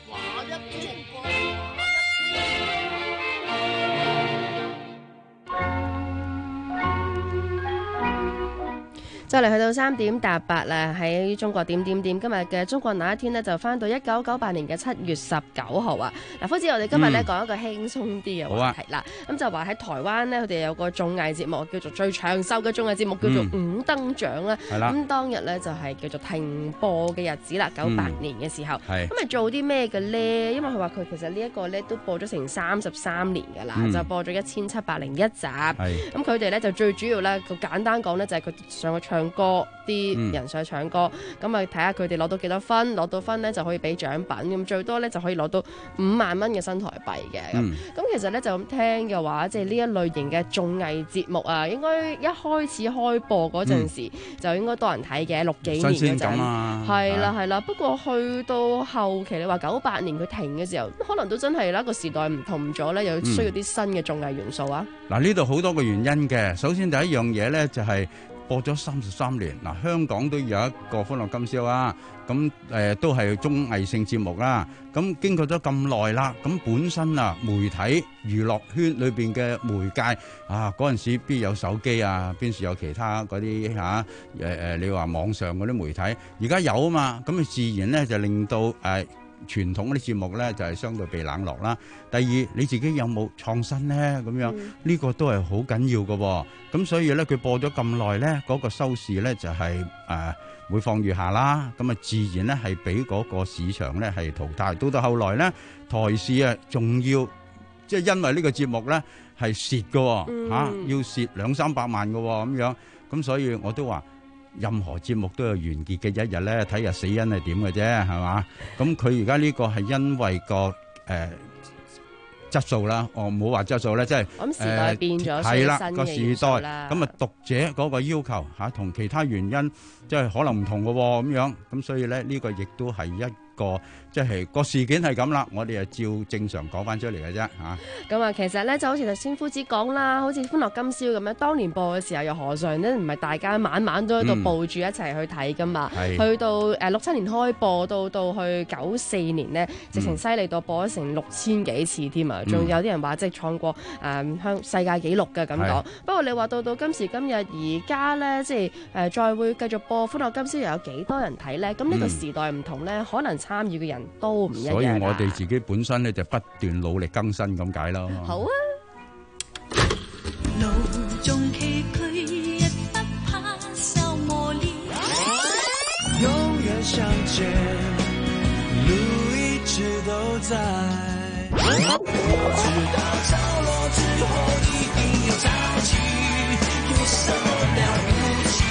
就嚟去到3點搭8啦，喺中國點。今日嘅中國那一天呢，就翻到1998年嘅7月19號啊！嗱，夫子，我哋今日咧講一個輕鬆啲嘅話題啦。咁就話喺台灣呢，佢哋有個綜藝節目叫做最長壽嘅綜藝節目，叫做五燈獎啦。咁當日咧就係叫做停播嘅日子啦，98年嘅時候。咁係做啲咩嘅咧？因為佢話佢其實呢一個咧都播咗成33年㗎啦，就播咗1701集。咁佢哋咧就最主要咧，簡單講咧就係佢上去唱歌，啲人上去唱歌，咁啊睇下佢哋攞到幾多分，攞到分咧就可以俾獎品，咁最多咧就可以攞到5萬蚊嘅新台幣嘅。咁其實咧就咁聽嘅話，即係呢一類型嘅綜藝節目啊，應該一開始開播嗰陣時就應該多人睇嘅，60幾年嗰陣，係啦。不過去到後期，你話98年佢停嘅時候，可能都真係啦個時代唔同咗咧，又需要啲新嘅綜藝元素啊。 嗱，呢度好多個原因嘅，首先第一樣嘢咧就係播咗33年，嗱，香港都有一個歡樂今宵啊，咁都係綜藝性節目啦。咁經過咗咁耐啦，咁本身啊媒體娛樂圈裏邊嘅媒介啊，嗰陣時邊有手機啊，邊時有其他嗰啲你話網上嗰啲媒體，而家有啊嘛，咁自然咧就令到傳統嗰啲節目咧就係相對被冷落啦。第二，你自己有冇創新呢？咁樣呢個都係好緊要嘅喎。咁所以咧，佢播咗咁耐咧，嗰個收視咧就係每況愈下啦。咁啊，自然咧係俾嗰個市場咧係淘汰。到後來咧，台視啊仲要即係因為呢個節目咧係蝕嘅嚇，要蝕200-300萬嘅喎咁樣。咁所以我都話，任何節目都有完結嘅一日咧，睇日死因係點嘅啫，係嘛？咁佢而家呢個係因為個質素啦，我唔好話質素咧，即係咁時代變咗， 係啦個時時代，咁啊讀者嗰個要求嚇同其他原因即係可能唔同嘅喎，咁樣咁所以咧呢個亦都係一個即係個事件係咁啦，我哋就照正常講翻出嚟嘅啫嚇。 咁啊，其實咧就好似頭先夫子講啦，好似《歡樂今宵》咁樣，當年播嘅時候又何嘗咧唔係大家晚晚都喺度抱住一齊去睇噶嘛？去到67年開播，到去94年呢，直情犀利到播咗成6000幾次添啊！仲有啲人話即係創過世界紀錄嘅咁講。不過你話到今時今日而家咧，即係再會繼續播《歡樂今宵》，又有幾多人睇咧？咁呢個時代唔同咧，可能參與嘅人都唔一樣。 所以我哋自己本身咧就不斷努力更新咁解咯。 好啊！ 路中崎嶇，亦不怕受磨練。 永遠相見，路一直都在。我知道潮落之後一定有潮起，有什麼了不起？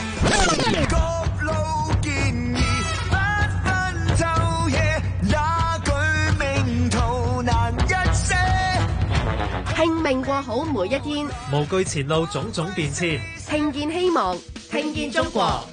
拼命過好每一天， 無懼前路種種變遷， 聽見希望，聽見中國。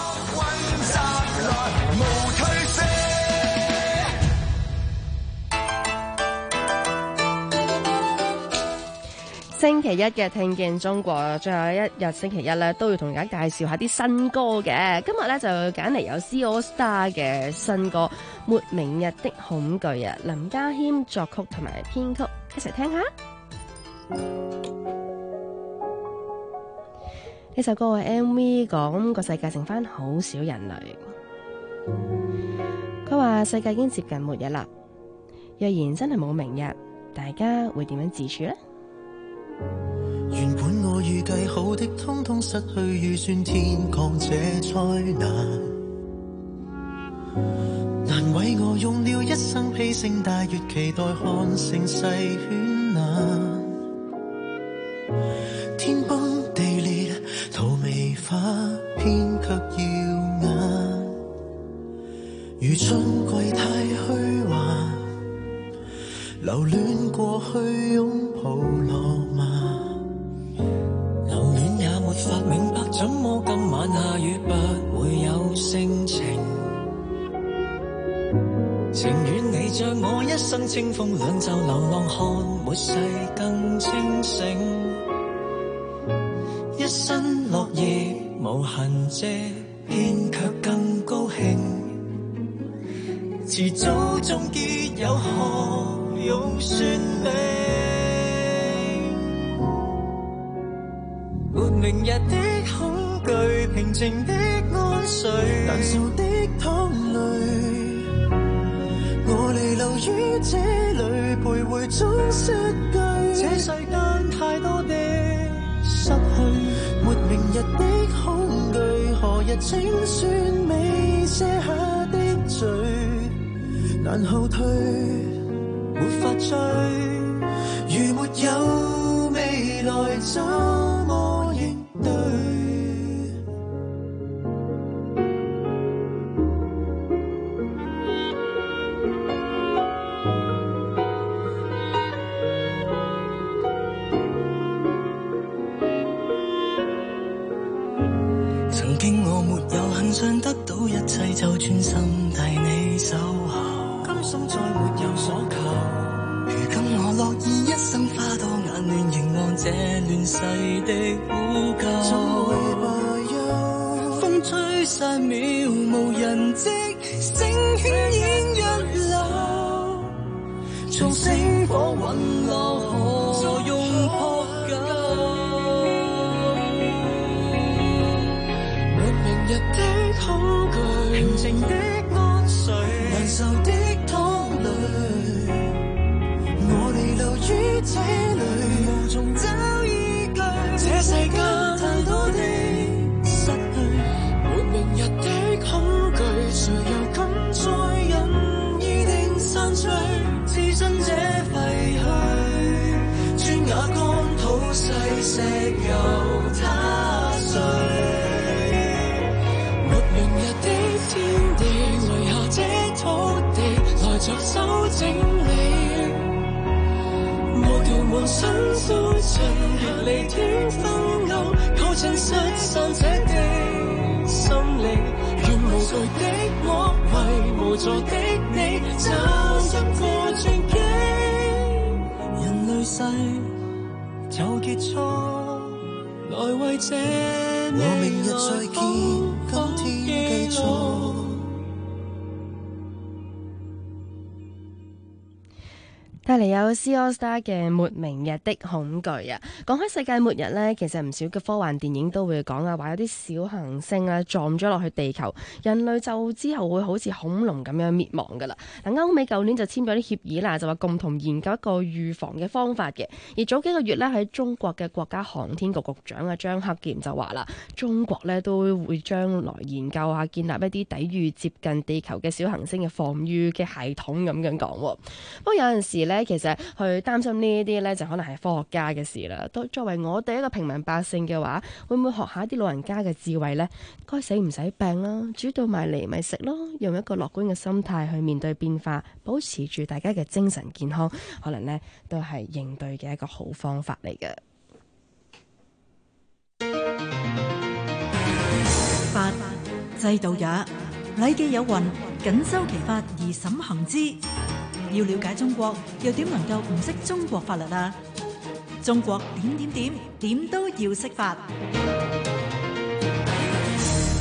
星期一嘅聽見中國，最後一日星期一咧，都要同大家介紹下啲新歌嘅。今日咧就揀嚟有 C AllStar 嘅新歌《沒明日的恐懼》啊，林家謙作曲同埋編曲，一齊聽下。呢首歌嘅 MV 講個世界剩翻好少人類，佢話世界已經接近末日啦。若然真係冇明日，大家會點樣自處呢？ 原本我預計好的，通通失去，預算天降這災難。難為我用了一生披星戴月，期待看盛世絢爛。天崩地裂，荼蘼花偏卻耀眼。如春季太虛幻，留戀過去擁抱浪漫。臨戀也沒法明白，怎麼今晚下雨不會有性情。情願你像我一生清風兩袖流浪看末世更清醒。一身落葉無痕跡，偏卻更高興。遲早終結有何用說明？沒明日的恐懼，平靜的安睡，難受的淌淚。我離留於這裏，徘徊中失據。這世間太多的失去，沒明日的恐懼，何日清算未卸下的罪？難後退，沒法追。如沒有未來，怎麼應對？曾經我沒有很想得到一切，就專心替你守候。甘心再沒有所求，如今我樂意一生花多眼亂，凝望這亂世的呼救。怎會罷休？風吹散渺無人跡，星渲染一流。從星火隕落何用撲救？沒明日的恐懼，平靜的安睡，難受的拖累。我離留於這裏，無從找依據。這世間太多的失去，沒明日的恐懼，誰又敢再任意定散聚？置身這廢墟，磚瓦乾土細石油塌碎。沒明日的天地，遺下這土地，來着手整理。無條無心都盡，若離斷分勾，構成失散者的心理。願無懼的我，為無助的你，走入個傳奇。人類世就結束，來為這我明日再見，今天繼續。 帶嚟有 C AllStar 嘅《沒明日的恐懼》啊！講開世界末日呢，其實唔少嘅科幻電影都會講啊，話有啲小行星啊撞咗落去地球，人類就之後會好似恐龍咁樣滅亡噶啦。嗱，歐美舊年就簽咗啲協議啦，就話共同研究一個預防嘅方法嘅。而早幾個月呢，喺中國嘅國家航天局局長啊張克儉就話啦，中國呢都會將來研究下建立一啲抵禦接近地球嘅小行星嘅防禦嘅系統咁樣講。不過有陣時呢，其實去擔心呢啲呢，就可能係科學家嘅事啦。作為我哋一個平民百姓嘅話，會唔會學下啲老人家嘅智慧呢？該死唔使病啦，煮到埋嚟咪食咯。用一個樂觀嘅心態去面對變化，保持住大家嘅精神健康，可能呢都係應對嘅一個好方法嚟嘅。 法制度也，禮記有云：謹修其法而審行之。要了解中國，又點能夠唔識中國法律啊？中國點點點，點都要識法。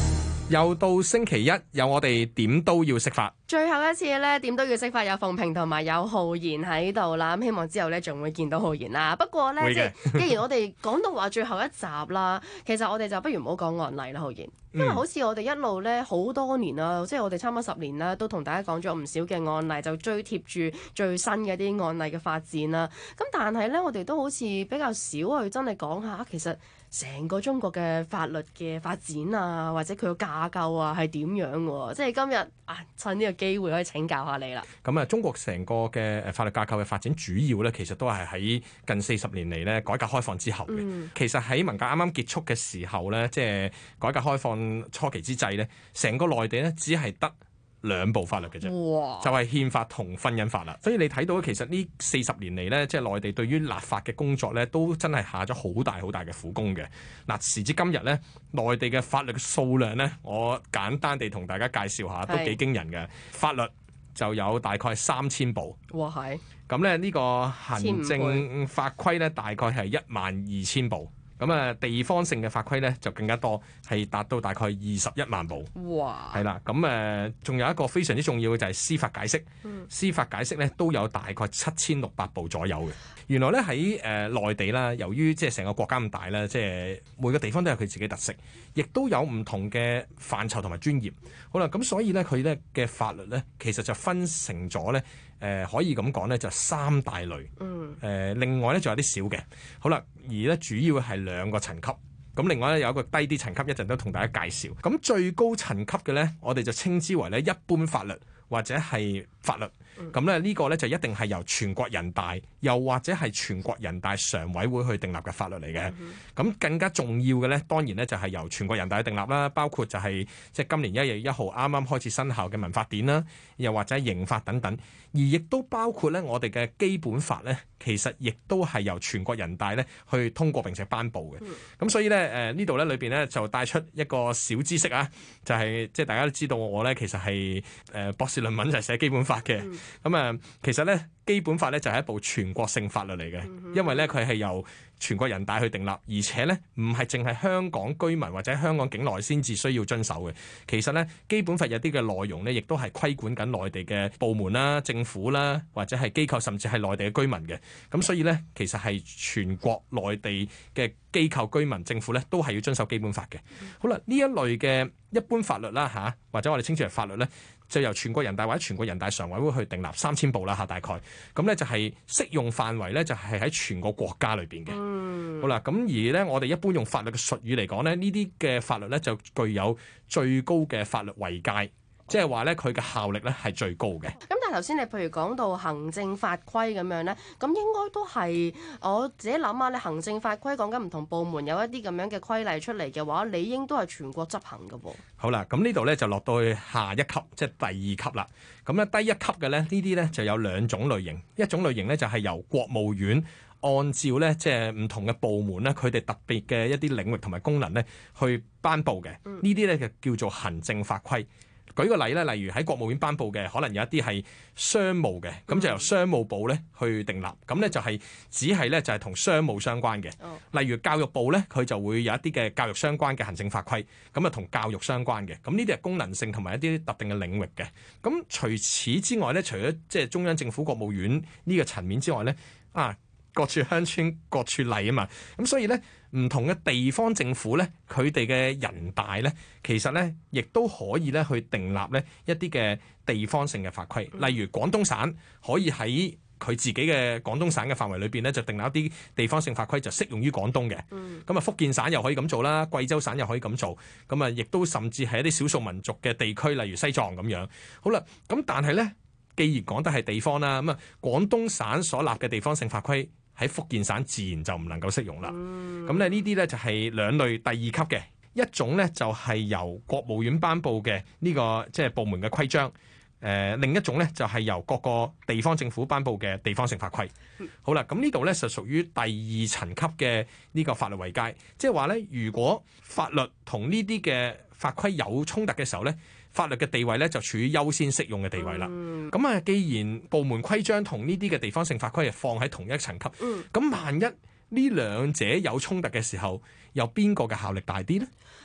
又到星期一，有我哋點都要識法。 最後一次咧，點都要識法，有鳳萍同埋有浩然喺度啦。咁希望之後咧仲會見到浩然啦。不過咧，即係既然我哋講到話最後一集啦，其實我哋就不如唔好講案例啦，浩然。因為好似我哋一路咧好多年啦，即係我哋差唔多10年啦，都同大家講咗唔少嘅案例，就追貼住最新嘅啲案例嘅發展啦。咁但係咧，我哋都好似比較少去真係講下，其實成個中國嘅法律嘅發展啊，或者佢個架構啊係點樣喎？即係今日趁呢個機會可以請教下你啦。 咁中國成個嘅法律架構嘅發展，主要咧其實都係喺近40年嚟咧改革開放之後嘅。其實喺文革啱啱結束嘅時候咧，即係改革開放初期之際咧，成個內地咧只係得2部法律嘅啫，就係憲法同婚姻法啦。所以你睇到其實呢40年嚟呢，即係內地對於立法嘅工作呢，都真係下咗好大嘅苦功嘅。嗱，時至今日呢，內地嘅法律嘅數量呢，我簡單地同大家介紹下，都幾驚人嘅。法律就有大概3000部。哇，係。咁咧呢個行政法規呢，大概係12000部。咁地方性嘅法規咧就更加多，係達到大概21萬部。哇！係啦，咁仲有一個非常之重要嘅就係司法解釋。司法解釋咧都有大概7600部左右嘅。原來咧喺內地啦，由於即係成個國家咁大啦，即係每個地方都有佢自己特色，亦都有唔同嘅範疇同埋專業。好啦，咁所以咧佢咧嘅法律咧其實就分成咗咧。可以咁講咧，就3大類。另外咧仲有啲小嘅。好啦，而咧主要係2個層級。咁另外咧有一個低啲層級，一陣都同大家介紹。咁最高層級嘅咧，我哋就稱之為咧一般法律或者係法律。咁咧呢個咧就一定係由全國人大又或者係全國人大常委會去訂立嘅法律嚟嘅。咁更加重要嘅咧，當然咧就係由全國人大去訂立啦，包括就係即係今年1月1號啱啱開始生效嘅民法典啦，又或者刑法等等，而亦都包括咧我哋嘅基本法咧，其實亦都係由全國人大咧去通過並且頒布嘅。咁所以咧呢度咧裏邊咧就帶出一個小知識啊，就係即係大家都知道我咧其實係博士論文就係寫基本法嘅。咁其實咧基本法咧就係一部全國性法律嚟嘅，因為咧佢係由全國人大去訂立，而且咧唔係淨係香港居民或者香港境內先至需要遵守嘅。其實咧基本法有啲嘅內容咧，亦都係規管緊內地嘅部門啦、政府啦，或者係機構，甚至係內地嘅居民嘅。咁所以咧，其實係全國內地嘅機構、居民、政府咧，都係要遵守基本法嘅。好啦，呢一類嘅一般法律啦或者我哋稱之為法律咧，就由全國人大或者全國人大常委會去訂立3000部啦大概。咁咧就係適用範圍咧，就係喺全個國家裏邊嘅。好啦，咁而咧我哋一般用法律嘅術語嚟講咧，呢啲嘅法律咧就具有最高嘅法律位階，即係話咧佢嘅效力咧係最高嘅。咁但係頭先你譬如講到行政法規咁樣咧，咁應該都係我自己諗下，你行政法規講緊唔同部門有一啲咁樣嘅規例出嚟嘅話，理應都係全國執行㗎喎。 好啦，咁呢度咧就落到去下一級，即係第2級啦。咁咧低一級嘅咧呢啲咧就有2種類型，一種類型咧就係由國務院按照咧即係唔同嘅部門咧，佢哋特別嘅一啲領域同埋功能咧去頒布嘅，呢啲咧就叫做行政法規。舉個例咧，例如喺國務院頒布嘅，可能有一啲係商務嘅，咁就由商務部咧去訂立，咁咧就係只係咧就係同商務相關嘅。例如教育部咧，佢就會有一啲嘅教育相關嘅行政法規，咁啊同教育相關嘅，咁呢啲係功能性同埋一啲特定嘅領域嘅。咁除此之外咧，除咗即係中央政府國務院呢個層面之外咧，各處鄉村各處例啊嘛，咁所以咧唔同嘅地方政府咧，佢哋嘅人大咧，其實咧亦都可以咧去訂立咧一啲嘅地方性嘅法規，例如廣東省可以喺佢自己嘅廣東省嘅範圍裏邊咧，就訂立一啲地方性法規，就適用於廣東嘅。咁福建省又可以咁做啦，貴州省又可以咁做，咁亦都甚至係一啲少數民族嘅地區，例如西藏咁樣。好啦，咁但係咧，既然講得係地方啦，廣東省所立嘅地方性法規，喺福建省自然就唔能夠適用啦。咁咧呢啲咧就係2類第2級嘅，一種咧就係由國務院頒布嘅呢個即係部門嘅規章，另一種咧就係由各個地方政府頒布嘅地方性法規。好啦，咁呢度咧就屬於第2層級嘅呢個法律位階，即係話咧，如果法律同呢啲嘅法規有衝突嘅時候咧，法律嘅地位咧就處於優先適用嘅地位啦。咁既然部門規章同呢啲嘅地方性法規係放喺同一層級，咁萬一呢2者有衝突嘅時候，有邊個嘅效力大啲呢？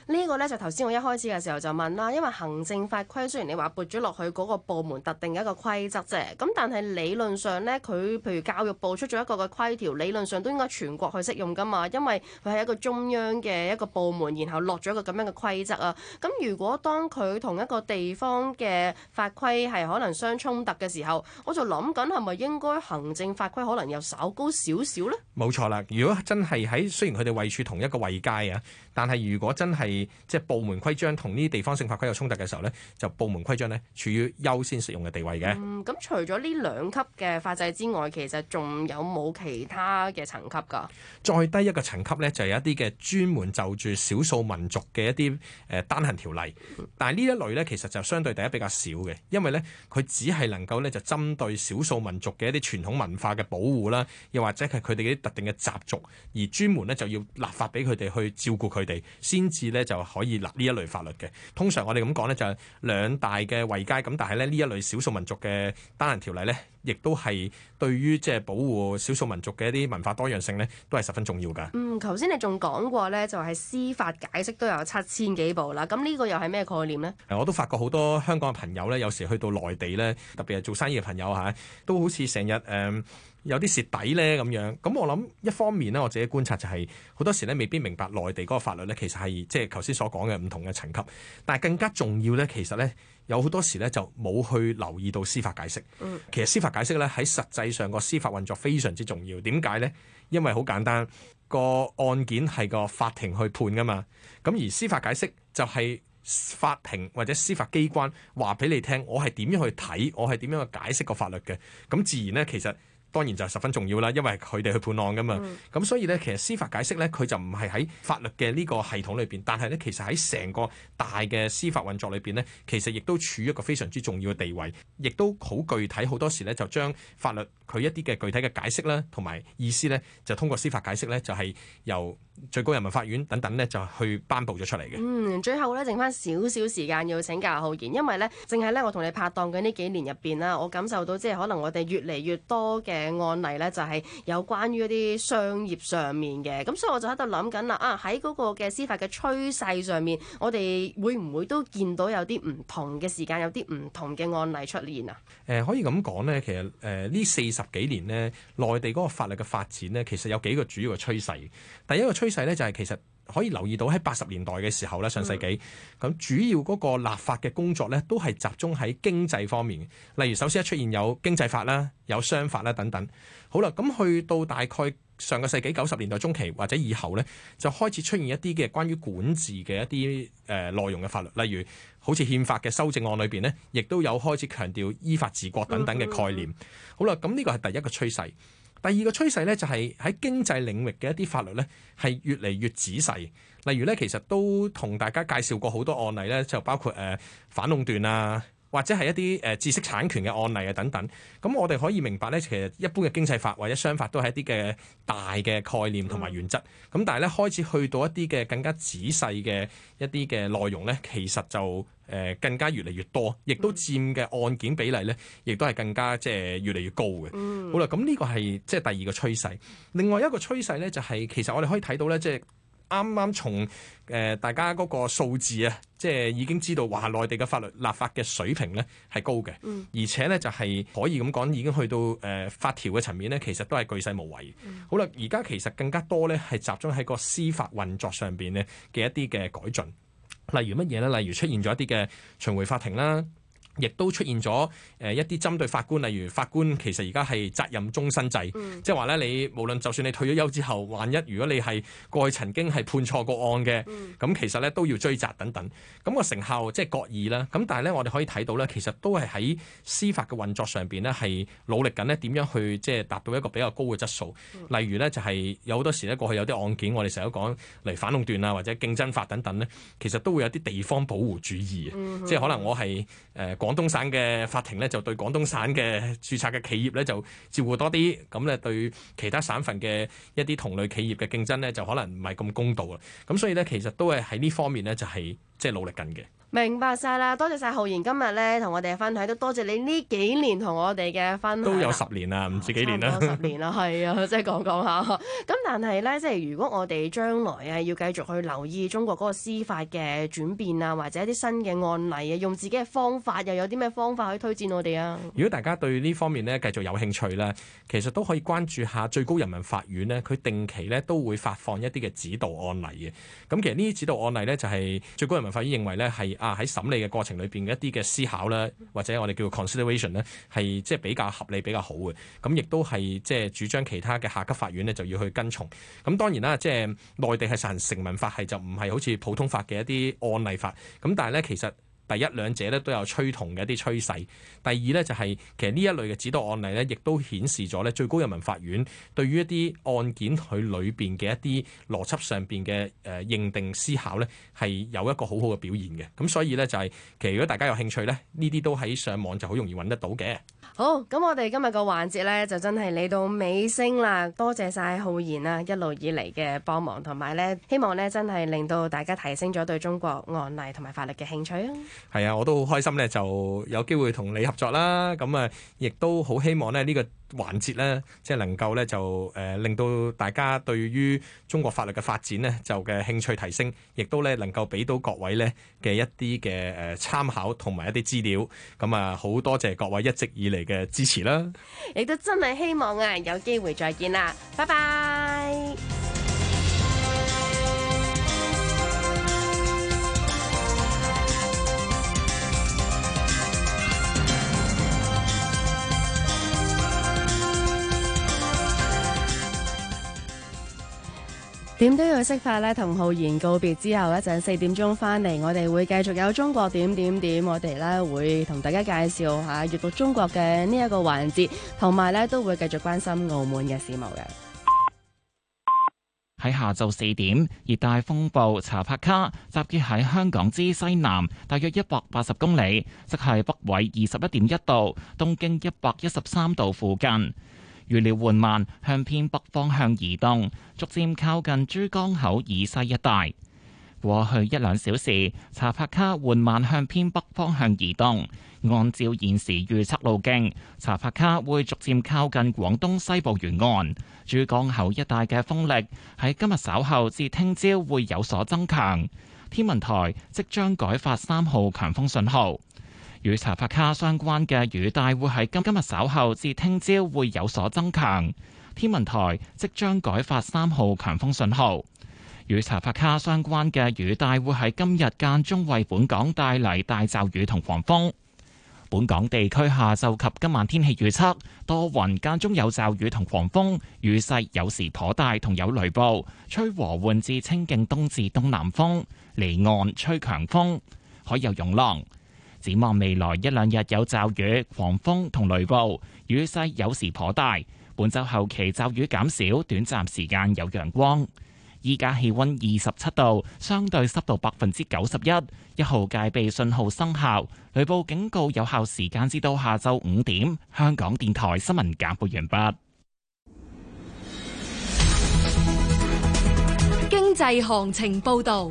呢個呢，就頭先我一開始嘅時候就問啦，因為行政法規雖然你話撥咗落去嗰個部門特定嘅一個規則啫，咁但係理論上呢，佢譬如教育部出咗一個嘅規條，理論上都應該全國去適用㗎嘛，因為佢係一個中央嘅一個部門，然後落咗一個咁樣嘅規則啊。咁如果當佢同一個地方嘅法規係可能相衝突嘅時候，我就諗緊係咪應該行政法規可能又稍高少少呢？ 冇錯啦，如果真係喺雖然佢哋位處同一個位階啊，但係如果真係即係部門規章同呢啲地方性法規有衝突嘅時候呢，就部門規章呢處於優先適用嘅地位嘅。 咁除咗呢兩級嘅法制之外，其實仲有冇其他嘅層級㗎？ 再低一個層級呢，就有一啲嘅專門就住少數民族嘅一啲單行條例，但係呢一類呢，其實就相對第一比較少嘅，因為呢，佢只係能夠呢就針對少數民族嘅一啲傳統文化嘅保護啦，又或者係佢哋啲特定嘅習俗，而專門呢就要立法俾佢哋去照顧佢哋，先至呢就可以立呢一類法律嘅。通常我哋咁講呢，就係兩大嘅位階，咁但係呢一類少數民族嘅單行條例呢，亦都係對於即係保護少數民族嘅一啲文化多樣性呢，都係十分重要㗎。 頭先你仲講過呢，就係司法解釋都有7000幾部啦。咁呢個又係咩概念呢？ 我都發覺好多香港嘅朋友呢，有時去到內地呢，特別係做生意嘅朋友嚇，都好似成日有啲蝕底呢咁樣。咁我諗一方面呢，我自己觀察就係好多時呢，未必明白內地嗰個法律呢，其實係即係頭先所講嘅唔同嘅層級。但係更加重要呢，其實呢，有好多時呢，就冇去留意到司法解釋。其實司法解釋呢，喺實際上個司法運作非常之重要。點解呢？因為好簡單，個案件係個法庭去判噶嘛。咁而司法解釋就係法庭或者司法機關話俾你聽，我係點樣去睇，我係點樣去解釋個法律嘅。咁自然呢，其實當然就十分重要啦，因為佢哋去判案噶嘛。咁所以呢，其實司法解釋呢，佢就唔係喺法律嘅呢個系統裏邊，但係呢，其實喺成個大嘅司法運作裏邊呢，其實亦都處於一個非常之重要嘅地位，亦都好具體。好多時呢，就將法律佢一啲嘅具體嘅解釋啦，同埋意思呢，就通過司法解釋呢，就係由最高人民法院等等呢，就去頒布咗出嚟嘅。 最後呢，剩翻少少時間要請教浩然，因為呢，淨係呢，我同你拍檔嘅呢幾年入邊啦，我感受到即係可能我哋越嚟越多嘅案例呢，就係有關於一啲商業上面嘅。咁所以我就喺度諗緊啦，喺嗰個嘅司法嘅趨勢上面，我哋會唔會都見到有啲唔同嘅時間，有啲唔同嘅案例出現啊？ 可以咁講呢，其實呢40幾年呢，內地嗰個法律嘅發展呢，其實有幾個主要嘅趨勢。第一個趨勢呢，就係其實可以留意到喺80年代嘅時候咧，上世紀咁主要嗰個立法嘅工作咧，都係集中喺經濟方面。例如首先一出現有經濟法啦，有商法啦等等。好啦，咁去到大概上個世紀90年代中期或者以後咧，就開始出現一啲嘅關於管治嘅一啲內容嘅法律，例如好似憲法嘅修正案裏邊咧，亦都有開始強調依法治國等等嘅概念。好啦，咁呢個係第一個趨勢。第二個趨勢咧，就係喺經濟領域嘅一啲法律咧，係越嚟越仔細。例如咧，其實都同大家介紹過好多案例咧，就包括反壟斷啊，或者係一啲知識產權嘅案例啊等等。咁我哋可以明白咧，其實一般嘅經濟法或者商法都係一啲嘅大嘅概念同埋原則。咁但係咧，開始去到一啲嘅更加仔細嘅一啲嘅內容咧，其實就更加越嚟越多，亦都佔嘅案件比例咧，亦都係更加即係越嚟越高嘅。好啦，咁呢個係即係第二個趨勢。另外一個趨勢咧，就係其實我哋可以睇到咧，即係啱啱從大家嗰個數字啊，即係已經知道話內地嘅法律立法嘅水平咧係高嘅，而且咧就係可以咁講，已經去到法條嘅層面咧，其實都係巨細無遺。好啦，而家其實更加多咧係集中喺個司法運作上邊咧嘅一啲嘅改進。例如乜嘢咧？例如出現咗一啲嘅巡迴法庭啦，亦都出現咗一啲針對法官，例如法官其實而家係責任終身制，即係話咧，你無論就算你退咗休之後，萬一如果你係過去曾經係判錯個案嘅，咁其實咧都要追責等等。咁個成效即係各異啦。咁但係咧，我哋可以睇到咧，其實都係喺司法嘅運作上邊咧，係努力緊咧點樣去即係達到一個比較高嘅質素。例如咧，就係有好多時咧過去有啲案件，我哋成日都講嚟反壟斷啊，或者競爭法等等咧，其實都會有啲地方保護主義嘅，即係可能我係廣東省嘅法庭咧，就對廣東省嘅註冊嘅企業咧就照顧多啲，咁咧對其他省份嘅一啲同類企業嘅競爭咧就可能唔係咁公道啦。咁所以咧，其實都係喺呢方面咧就係即係努力緊嘅。 明白晒啦，多謝晒浩然今日咧同我哋嘅分享，都多謝你呢幾年同我哋嘅分享。 都有10年啦，唔止幾年啦。 10年啦，係啊，即係講下。咁但係咧，即係如果我哋將來啊要繼續去留意中國嗰個司法嘅轉變啊，或者一啲新嘅案例啊，用自己嘅方法，又有啲咩方法可以推薦我哋啊？ 如果大家對呢方面咧繼續有興趣咧，其實都可以關注下最高人民法院咧，佢定期咧都會發放一啲嘅指導案例嘅。咁其實呢啲指導案例咧就係最高人民法院認為咧係喺審理嘅過程裏邊嘅一啲嘅思考啦，或者我哋叫做 consideration 咧，係即係比較合理、比較好嘅。咁亦都係即係主張其他嘅下級法院咧就要去跟從。咁當然啦，即係內地係實行成文法係就唔係好似普通法嘅一啲案例法。咁但係咧其實第一兩者咧都有趨同嘅一啲趨勢。第二咧就係其實呢一類嘅指導案例咧，亦都顯示咗咧最高人民法院對於一啲案件佢裏邊嘅一啲邏輯上邊嘅認定思考咧，係有一個好好嘅表現嘅。咁所以咧就係其實如果大家有興趣咧，呢啲都喺上網就好容易揾得到嘅。 好，咁我哋今日個環節咧就真係嚟到尾聲啦，多謝晒浩然啊一路以嚟嘅幫忙，同埋咧希望咧真係令到大家提升咗對中國案例同埋法律嘅興趣啊！ 係啊，我都好開心咧，就有機會同你合作啦。咁啊，亦都好希望咧呢個環節咧，即係能夠咧就令到大家對於中國法律嘅發展咧就嘅興趣提升，亦都咧能夠俾到各位咧嘅一啲嘅參考同埋一啲資料。咁啊，好多謝各位一直以嚟嘅支持啦！ 亦都真係希望啊有機會再見啦，拜拜。點都要識法咧，同浩然告別之後，一陣4點鐘翻嚟，我哋會繼續有中國點點點，我哋咧會同大家介紹下閱讀中國嘅呢一個環節，同埋咧都會繼續關心澳門嘅事務嘅。 喺下晝4點，熱帶風暴查帕卡集結喺香港之西南大約180公里，即係北緯21.1度、東經113度附近。預料緩慢向偏北方向移動，逐漸靠近珠江口以西一帶。過去1-2小時，查帕卡緩慢向偏北方向移動。按照現時預測路徑，查帕卡會逐漸靠近廣東西部沿岸。珠江口一帶嘅風力喺今日稍後至聽朝會有所增強。天文台即將改發3號強風信號。與查帕卡相關嘅雨帶會喺今日稍後至聽朝會有所增強，天文台即將改發3號強風信號。與查帕卡相關嘅雨帶會喺今日間中為本港帶嚟大驟雨同狂風。本港地區下晝及今晚天氣預測，多雲間中有驟雨同狂風，雨勢有時頗大同有雷暴，吹和緩至清勁東至東南風，離岸吹強風，海有湧浪。展望未來1-2日有驟雨、狂風同雷暴，雨勢有時頗大。本週後期驟雨減少，短暫時間有陽光。依家氣溫27度，相對濕度91%，1號戒備信號生效，雷暴警告有效時間至到下晝5點。香港電台新聞簡報完畢。 經濟行情報導。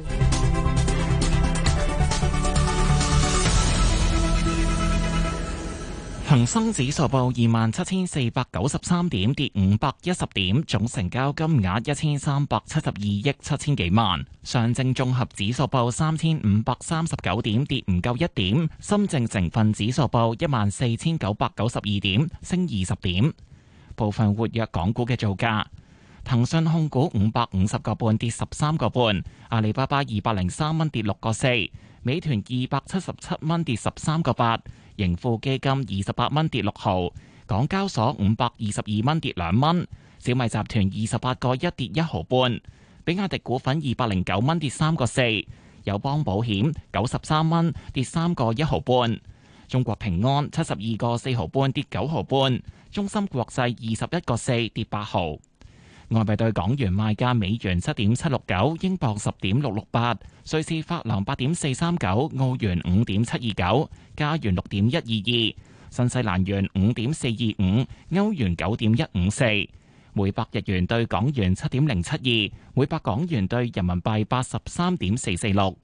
恒生指數報27,493點，跌510點，總成交金額1372億7千幾萬。上證綜合指數報3539點，跌唔夠1點。深證成分指數報14,992點，升20點。部分活躍港股嘅造價：騰訊控股550個半，跌13個半；阿里巴巴203蚊，跌6個4；美團277蚊，跌13個8。盈富基金28蚊，跌6毫，港交所522蚊，跌2蚊，小米集團28個1，跌1毫半，比亞迪股份209蚊，跌3個4，友邦保險93蚊，跌3個1毫半，中國平安72個4毫半，跌9毫半，中芯國際21個4，跌8毫。外幣對港元賣價：美元7.769，英鎊10.668，瑞士法郎8.439，澳元5.729，加元6.122，新西蘭元5.425，歐元9.154，每百日元對港元7.072，每百港元對人民幣83.446。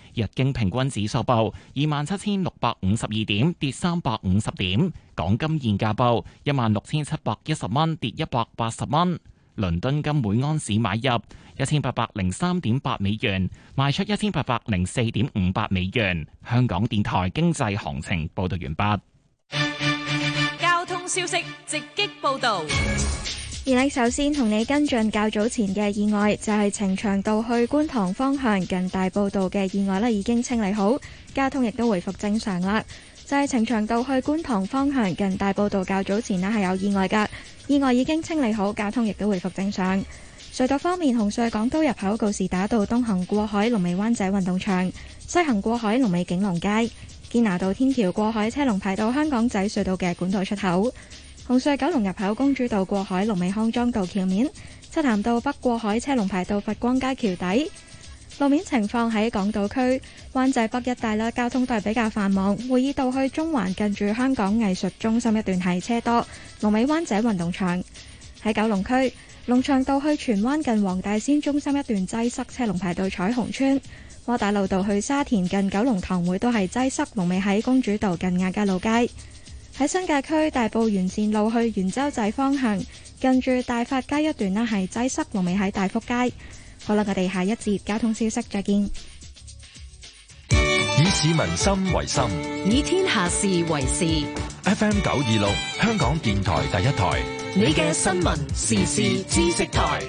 日經平均指數報27,652點，跌350點。港金現價報16,710蚊，跌180蚊。倫敦金每安士買入1803.8美元，賣出1804.58美元。香港電台經濟行情報道完畢。 交通消息直擊報道。 而你首先同你跟進較早前嘅意外，就係呈祥道去觀塘方向近大埔道嘅意外已經清理好，交通亦都回復正常啦。就係呈祥道去觀塘方向近大埔道較早前係有意外㗎，意外已經清理好，交通亦都回復正常。隧道方面，紅隧港島入口告士打道東行過海龍尾灣仔運動場，西行過海龍尾景隆街，堅拿道天橋過海車龍排到香港仔隧道嘅管道出口。紅隧九龍入口公主道過海龍尾康莊道橋面，漆咸道北過海車龍排到佛光街橋底。路面情況喺港島區灣仔北一帶啦，交通都係比較繁忙。會議道去中環近住香港藝術中心一段係車多，龍尾灣仔運動場。喺九龍區龍翔道去荃灣近黃大仙中心一段擠塞，車龍排到彩虹村。窩打老道去沙田近九龍塘會都係擠塞，龍尾喺公主道近亞皆老街。喺新界區大埔沿線路去元洲仔方向近住大發街一段係擠塞，龍尾喺大福街。好啦，我哋下一節交通消息再見。 以市民心為心， 以天下事為事。 FM 926，香港電台第一台， 你嘅新聞時事知識台。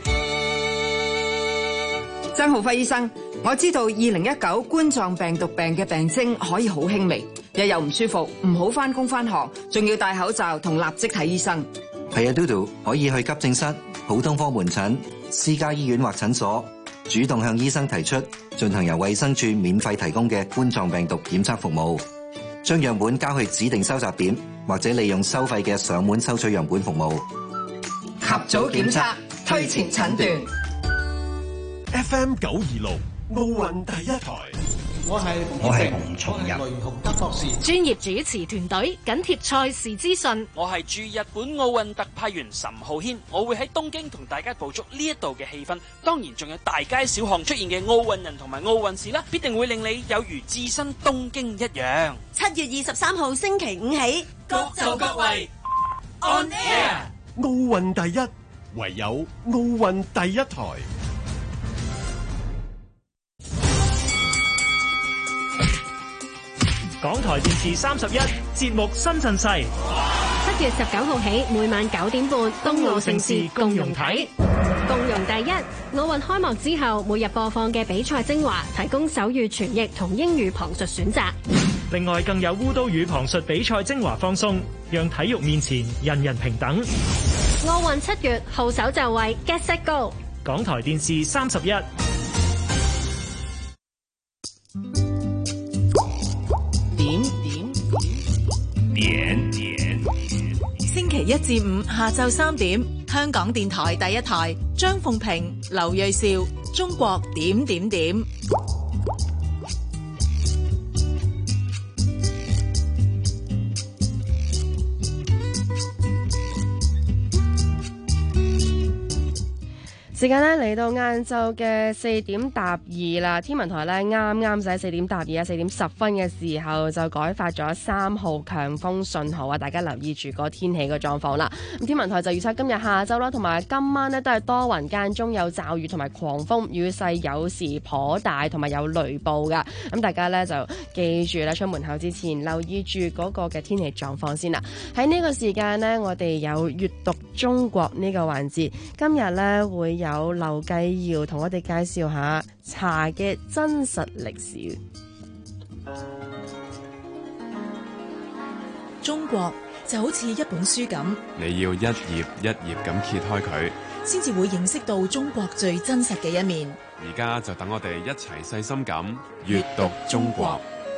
曾浩輝醫生，我知道2019冠狀病毒病嘅病徵可以好輕微，日又唔舒服，唔好返工返學，仲要戴口罩同立即睇醫生。 係啊，嘟嘟可以去急症室、普通科門診、私家醫院或診所，主動向醫生提出進行由衛生署免費提供嘅冠狀病毒檢測服務，將樣本交去指定收集點，或者利用收費嘅上門收取樣本服務。 及早檢測，推前診斷。 FM 926奧運第一台。 我係洪松仁，雷洪德博士。 專業主持團隊緊貼賽事資訊。 我係駐日本奧運特派員岑浩軒，我會喺東京同大家捕捉呢一度嘅氣氛。當然仲有大街小巷出現嘅奧運人同埋奧運事啦，必定會令你有如置身東京一樣。 7月23號星期五起， 各就各位 On Air。 奧運第一，唯有奧運第一台。 港台電視31節目新陣勢。 7月19號起，每晚9點半，東奧盛事共融體，共融第一。奧運開幕之後，每日播放嘅比賽精華，提供手語傳譯同英語旁述選擇。 另外，更有烏都語旁述比賽精華放送，讓體育面前人人平等。 奧運7月，號手就位 ，Get Set Go！ 港台電視31。 星期1至5下晝3點，香港電台第一台，張鳳平、劉銳紹，中國點點點。 時間呢嚟到晏晝嘅4點搭2啦，天文台呢啱啱就喺4點搭2啊4點10分嘅時候就改發咗3號強風信號啊，大家留意住個天氣個狀況啦。咁天文台就預測今日下晝啦，同埋今晚呢都係多雲間中有驟雨同埋狂風，雨勢有時頗大，同埋有雷暴噶。咁大家呢就記住啦，出門口之前留意住嗰個嘅天氣狀況先啦。喺呢個時間呢，我哋有閱讀中國呢個環節，今日呢會有劉繼堯同我哋介紹下茶嘅真實歷史。 中國就好似一本書咁， 你要一頁一頁咁揭開佢， 先至會認識到中國最真實嘅一面。 而家就等我哋一齊細心咁閱讀中國。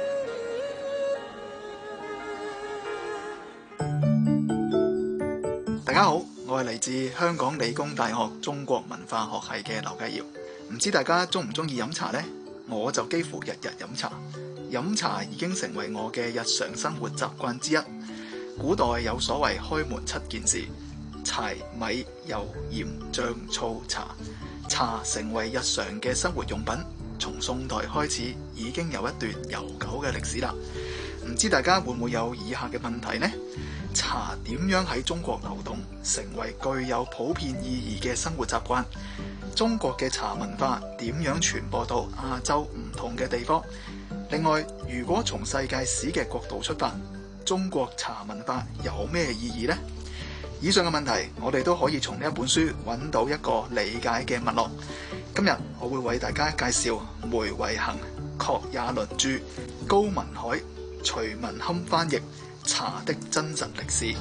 大家好，我係嚟自香港理工大學中國文化學系嘅劉繼堯。唔知大家中唔中意飲茶呢？我就幾乎日日飲茶。飲茶已經成為我嘅日常生活習慣之一。古代有所謂開門7件事：柴米油鹽醬醋茶。茶成為日常嘅生活用品， 從宋代開始已經有一段悠久嘅歷史啦。唔知大家會唔會有以下嘅問題呢？茶點樣喺中國流動，成為具有普遍意義嘅生活習慣？中國嘅茶文化點樣傳播到亞洲唔同嘅地方？另外，如果從世界史嘅角度出發，中國茶文化有咩意義呢？以上嘅問題，我哋都可以從呢一本書揾到一個理解嘅脈絡。今日我會為大家介紹梅維恒、郝也倫著、高文海、徐文堪翻譯《茶的真實歷史》。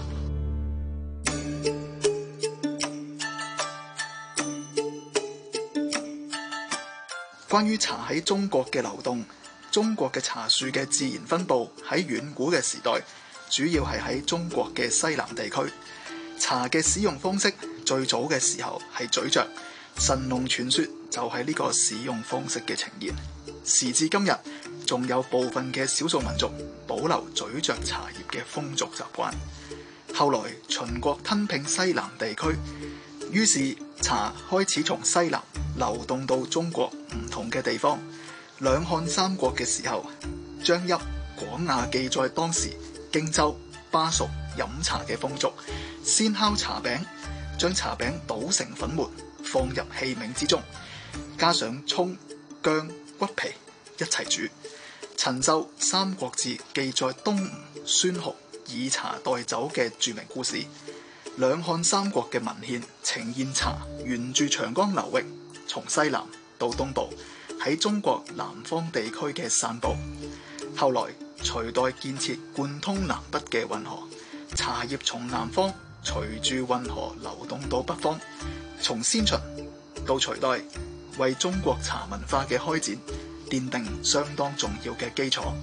關於茶喺中國嘅流動，中國嘅茶樹嘅自然分佈喺遠古嘅時代，主要係喺中國嘅西南地區。茶嘅使用方式最早嘅時候係咀嚼，神農傳說就係呢個使用方式嘅呈現。時至今日，仲有部分嘅少數民族保留咀嚼茶葉嘅風俗習慣。後來秦國吞併西南地區，於是茶開始從西南流動到中國唔同嘅地方。兩漢三國嘅時候，張掖、廣雅記載當時荊州、巴蜀飲茶嘅風俗。先烤茶餅，將茶餅倒成粉末，放入器皿之中，加上蔥、薑、骨皮一齊煮。陳壽《三國志》記載東吳孫雄以茶代酒嘅著名故事。兩漢三國嘅文獻呈現茶沿住長江流域，從西南到東部，喺中國南方地區嘅散布。後來隋代建設貫通南北嘅運河，茶葉從南方隨住運河流動到北方。從先秦到隋代，為中國茶文化嘅開展奠定相當重要嘅基礎。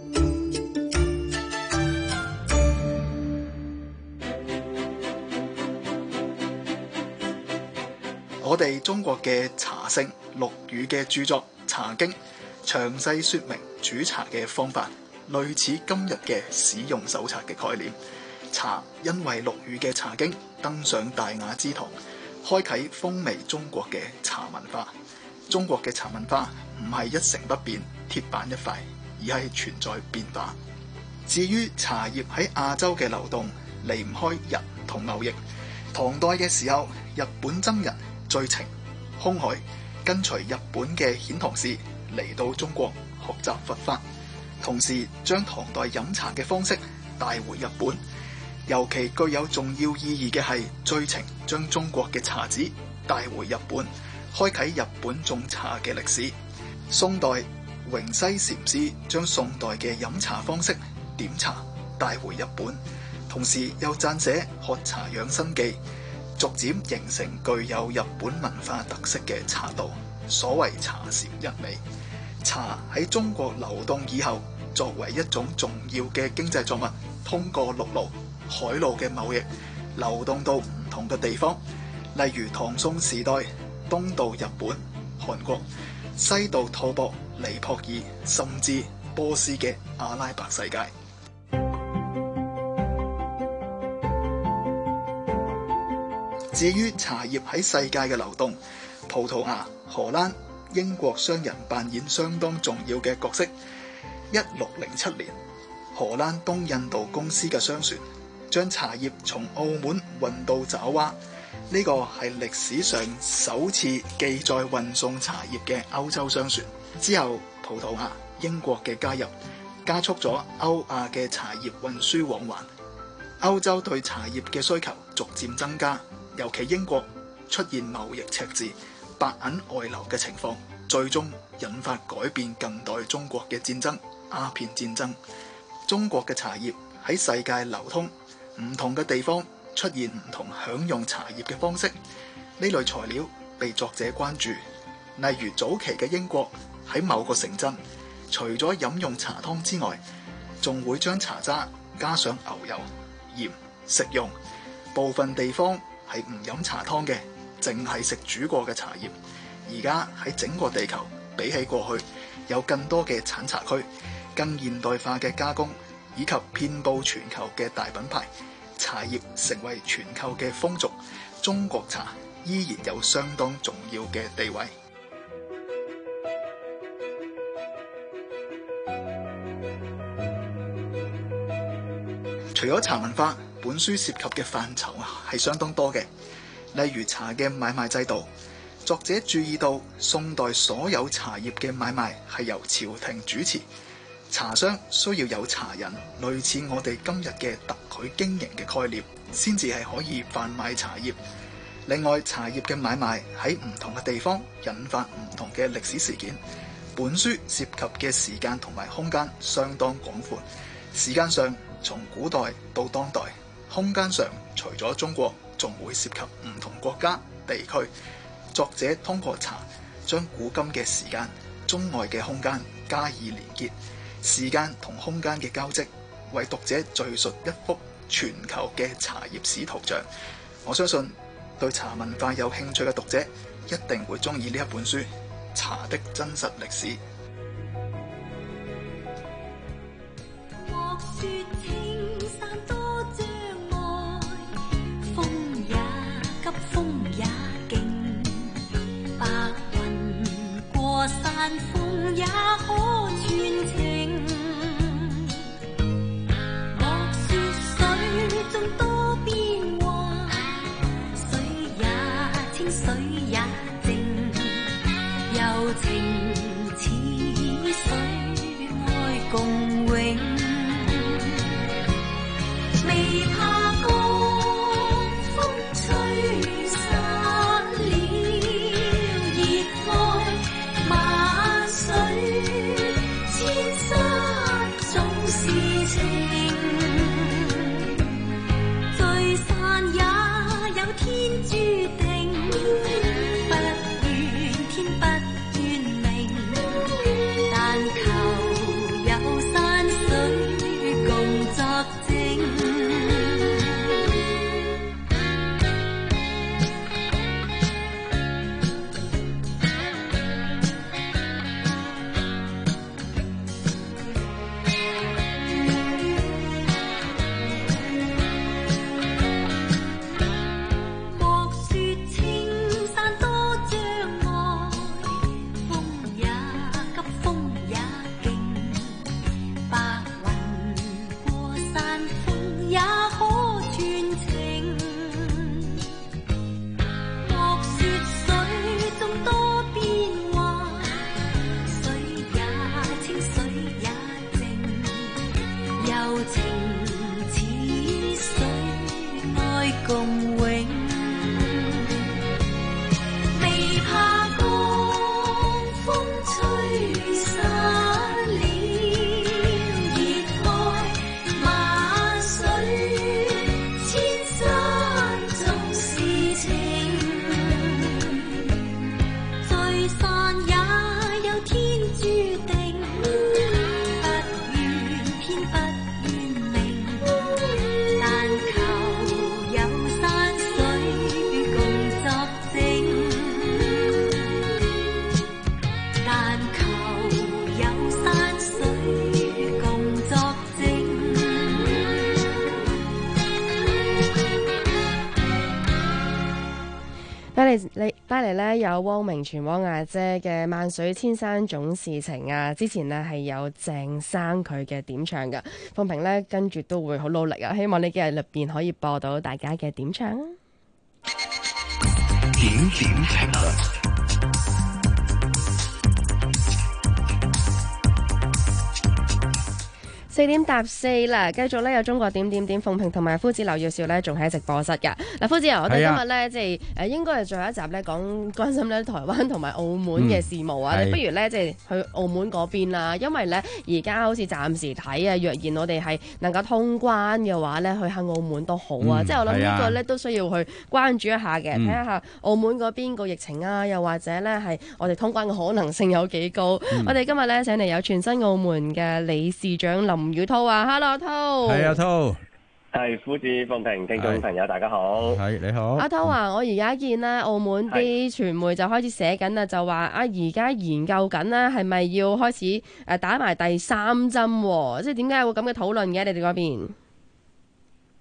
我哋中國嘅茶聖陸羽嘅著作《茶經》詳細說明煮茶嘅方法，類似今日嘅使用手冊嘅概念。茶因為陸羽嘅《茶經》登上大雅之堂，開啟風靡中國嘅茶文化。中國嘅茶文化唔係一成不變、鐵板一塊，而係存在變化。至於茶葉喺亞洲嘅流動，離唔開人同貿易。唐代嘅時候，日本僧人最澄、空海跟隨日本嘅遣唐使嚟到中國學習佛法，同時將唐代飲茶嘅方式帶回日本。尤其具有重要意義嘅係最澄將中國嘅茶籽帶回日本，開啟日本種茶嘅歷史。宋代榮西禪師將宋代嘅飲茶方式點茶帶回日本，同時又撰寫《喝茶養生記》，逐漸形成具有日本文化特色嘅茶道。所謂茶禪一味。茶喺中國流動以後，作為一種重要嘅經濟作物，通過陸路、海路嘅貿易流動到唔同嘅地方，例如唐宋時代東到日本、韓國，西到吐蕃、尼泊爾，甚至波斯嘅阿拉伯世界。至於茶葉喺世界嘅流動，葡萄牙、荷蘭、英國商人扮演相當重要嘅角色。1607年，荷蘭東印度公司嘅商船將茶葉從澳門運到爪哇，呢個係歷史上首次記載運送茶葉嘅歐洲商船。之後，葡萄牙、英國嘅加入，加速咗歐亞嘅茶葉運輸往還。歐洲對茶葉嘅需求逐漸增加，尤其英國出現貿易赤字、白銀外流嘅情況，最終引發改變近代中國嘅戰爭——鴉片戰爭。中國嘅茶葉喺世界流通，唔同嘅地方出現唔同享用茶葉嘅方式。呢類材料被作者關注，例如早期嘅英國喺某個城鎮，除咗飲用茶湯之外，仲會將茶渣加上牛油、鹽食用。部分地方係唔飲茶湯嘅，淨係食煮過嘅茶葉。而家喺整個地球，比起過去，有更多嘅產茶區、更現代化嘅加工，以及遍佈全球嘅大品牌，茶葉成為全球嘅風俗。中國茶依然有相當重要嘅地位。 除咗茶文化，本書涉及嘅範疇係相當多嘅，例如茶嘅買賣制度。作者注意到宋代所有茶葉嘅買賣係由朝廷主持，茶商需要有茶人，類似我哋今日嘅特許經營嘅概念，先至係可以販賣茶葉。另外，茶葉嘅買賣喺唔同嘅地方引發唔同嘅歷史事件。本書涉及嘅時間同埋空間相當廣闊，時間上從古代到當代，空間上除咗中國，仲會涉及唔同國家地區。作者通過茶將古今嘅時間、中外嘅空間加以連結，時間同空間嘅交織，為讀者敘述一幅全球嘅茶葉史圖像。我相信對茶文化有興趣嘅讀者一定會鍾意呢一本書《茶的真實歷史》。 莫說青山多障礙，風也急風也勁，白雲過山峰也可傳情。莫說水中多變幻，水也清水也靜，柔情似水愛共永。未怕江風吹散了熱愛，萬水千山總是情，聚散也有天注定，不怨天不怨命，但求有山水共作證。莫說青山多障礙，風也急風也勁，白雲過山峰也可傳情。莫說水中多變幻，水也清水也靜，柔情似水愛共永。未怕江風吹散了熱愛，萬水千山總是情，聚散也有天注定，不怨天不怨命，但求有山水共作證，但求有山水共作證。 帶嚟咧有汪明荃汪阿姐嘅《萬水千山總是情》啊，之前呢係有鄭生佢嘅點唱㗎，鳳萍呢跟住都會好努力啊，希望呢幾日入邊可以播到大家嘅點唱。 點點聽律。 4點搭4啦，繼續咧有中國點點點，鳳萍同埋夫子劉耀兆咧仲喺直播室㗎。嗱，夫子我哋今日咧即係應該係最後一集咧講關心咧台灣同埋澳門嘅事務啊。你不如咧即係去澳門嗰邊啦，因為咧而家好似暫時睇啊，若然我哋係能夠通關嘅話咧，去下澳門都好啊。即係我諗呢個咧都需要去關注一下嘅，睇下澳門嗰邊個疫情啊，又或者咧係我哋通關嘅可能性有幾高。我哋今日咧請嚟有全新澳門嘅理事長林宇滔啊 ，Hello 滔， 係阿滔， 係夫子鳳萍聽眾朋友大家好， 係你好。 阿滔啊，我而家見咧澳門啲傳媒就開始寫緊啦，就話啊而家研究緊咧係咪要開始打埋第3針，即係點解會咁嘅討論嘅？你哋嗰邊？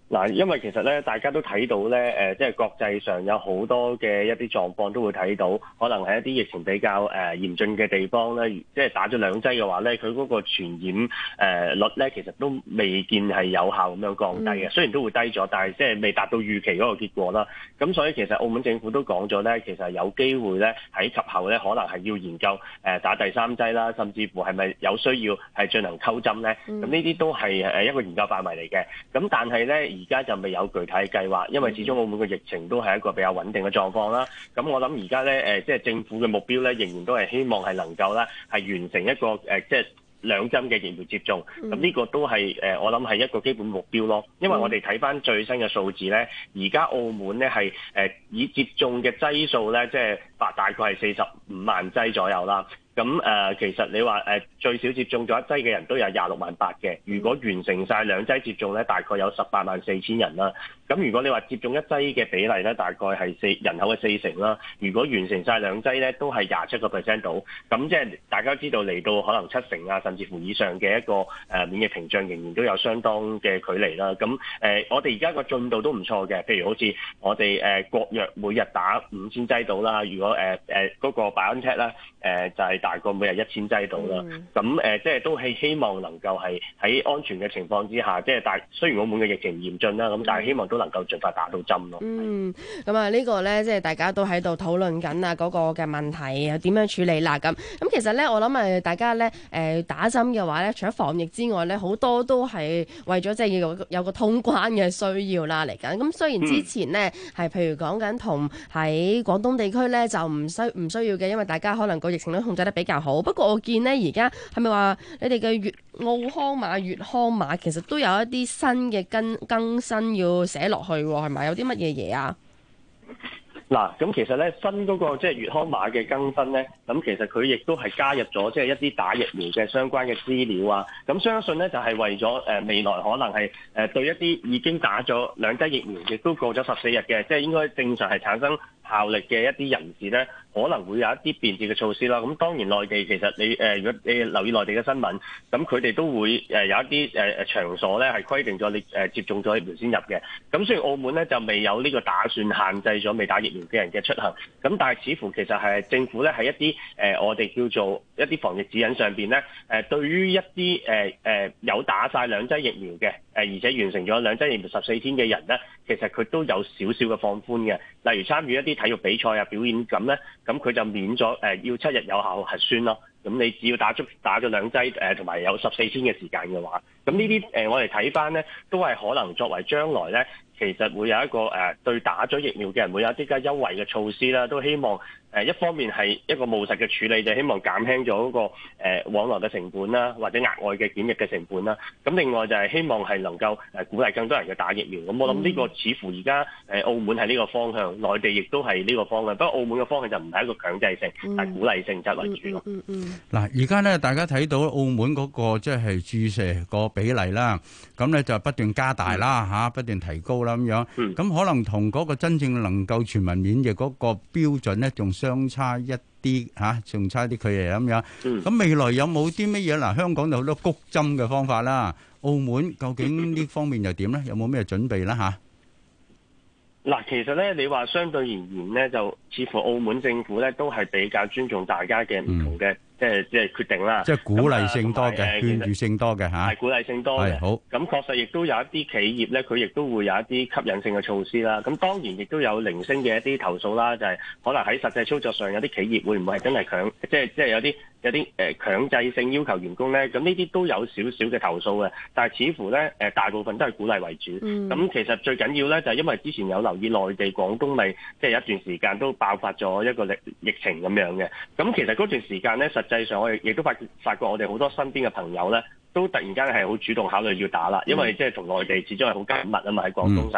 嗱，因為其實咧，大家都睇到咧，即係國際上有好多嘅一啲狀況都會睇到，可能係一啲疫情比較嚴峻嘅地方咧，即係打咗2劑嘅話咧，佢嗰個傳染率咧，其實都未見係有效咁樣降低嘅。雖然都會低咗，但係即係未達到預期嗰個結果啦。咁所以其實澳門政府都講咗咧，其實有機會咧喺及後咧，可能係要研究打第3劑啦，甚至乎係咪有需要係進行溝針咧？咁呢啲都係一個研究範圍嚟嘅。咁但係咧，而家就未有具體嘅計劃，因為始終澳門嘅疫情都係一個比較穩定嘅狀況啦。咁我諗而家咧即係政府嘅目標咧，仍然都係希望係能夠咧係完成一個即係2針嘅疫苗接種。咁呢個都係我諗係一個基本目標咯。因為我哋睇翻最新嘅數字咧，而家澳門咧係以接種嘅劑數咧，即係大概係45萬劑左右啦。咁其實你話最少接種咗1劑嘅人都有26萬8嘅，如果完成晒2劑接種咧，大概有18萬4千人啦。咁如果你話接種1劑嘅比例咧，大概係人口嘅40%啦。如果完成晒2劑咧，都係27% 到。咁即係大家知道嚟到可能70%啊，甚至乎以上嘅一個免疫屏障，仍然都有相當嘅距離啦。咁我哋而家個進度都唔錯嘅，譬如好似我哋國藥每日打5000劑到啦。如果嗰個 BioNTech 啦，就係大概每日1000劑到啦。咁即係都係希望能夠係喺安全嘅情況之下，即係雖然澳門嘅疫情嚴峻啦，咁但係希望都能夠盡快打到針咯。 咁啊呢個咧即係大家都喺度討論緊啊嗰個嘅問題點樣處理啦咁。咁其實咧我諗大家咧打針嘅話咧，除咗防疫之外咧，好多都係為咗即係要有個通關嘅需要啦嚟緊。咁雖然之前呢，係譬如講緊同喺廣東地區咧就唔需要嘅，因為大家可能個疫情都控制得比較好。不過我見呢，而家係咪話你哋嘅澳康碼、粵康碼其實都有一啲新嘅更新要寫落去喎？係咪有啲乜嘢嘢啊？ 嗱，咁其實咧新嗰個即係粵康碼嘅更新咧，咁其實佢亦都係加入咗即係一啲打疫苗嘅相關嘅資料啊。咁相信咧就係為咗未來可能係對一啲已經打咗2劑疫苗，亦都過咗14日嘅，即係應該正常係產生效力嘅一啲人士咧，可能會有一啲便捷嘅措施啦。咁當然內地其實你如果你留意內地嘅新聞，咁佢哋都會有一啲場所咧係規定咗你接種咗疫苗先入嘅。咁雖然澳門咧就未有呢個打算限制咗未打疫苗嘅人嘅出行，咁但係似乎其實係政府咧喺一啲我哋叫做一啲防疫指引上邊咧，對於一啲有打晒2劑疫苗嘅而且完成咗2劑疫苗14天嘅人咧，其實佢都有少少嘅放寬嘅。例如參與一啲體育比賽啊、表演咁咧，咁佢就免咗要7日有效核酸咯。咁你只要打咗2劑同埋有14天嘅時間嘅話，咁呢啲我哋睇翻咧，都係可能作為將來咧，其實會有一個對打咗疫苗嘅人會有啲嘅優惠嘅措施啦，都希望一方面係一個務實嘅處理，就希望減輕咗嗰個往來嘅成本啦，或者額外嘅檢疫嘅成本啦。咁另外就係希望係能夠鼓勵更多人嘅打疫苗。咁我諗呢個似乎而家澳門係呢個方向，內地亦都係呢個方向。不過澳門嘅方向就唔係一個強制性，但係鼓勵性質為主咯。 嗱，而家咧大家睇到澳門嗰個即係注射個比例啦，咁咧就不斷加大啦不斷提高啦咁樣。咁可能同嗰個真正能夠全民免疫嗰個標準咧，仲相差一啲仲差啲距離咁樣。咁未來有冇啲乜嘢？嗱，香港有好多谷針嘅方法啦，澳門究竟呢方面又點咧？有冇咩準備啦嗱，其實咧，你話相對而言咧，就似乎澳門政府咧都係比較尊重大家嘅唔同嘅即係決定啦。 即係鼓勵性多嘅，勸喻性多嘅嚇。 係鼓勵性多嘅。好。咁確實亦都有一啲企業咧，佢亦都會有一啲吸引性嘅措施啦。咁當然亦都有零星嘅一啲投訴啦，就係可能喺實際操作上有啲企業會唔會係真係即係有啲強制性要求員工咧，咁呢啲都有少少嘅投訴嘅，但係似乎咧大部分都係鼓勵為主。咁其實最緊要咧就係因為之前有留意內地廣東咪即係有一段時間都爆發咗一個疫情咁樣嘅。咁其實嗰段時間咧，實際上我哋亦都發覺我哋好多身邊嘅朋友咧，都突然間係好主動考慮要打啦，因為即係同內地始終係好緊密啊嘛，喺廣東省。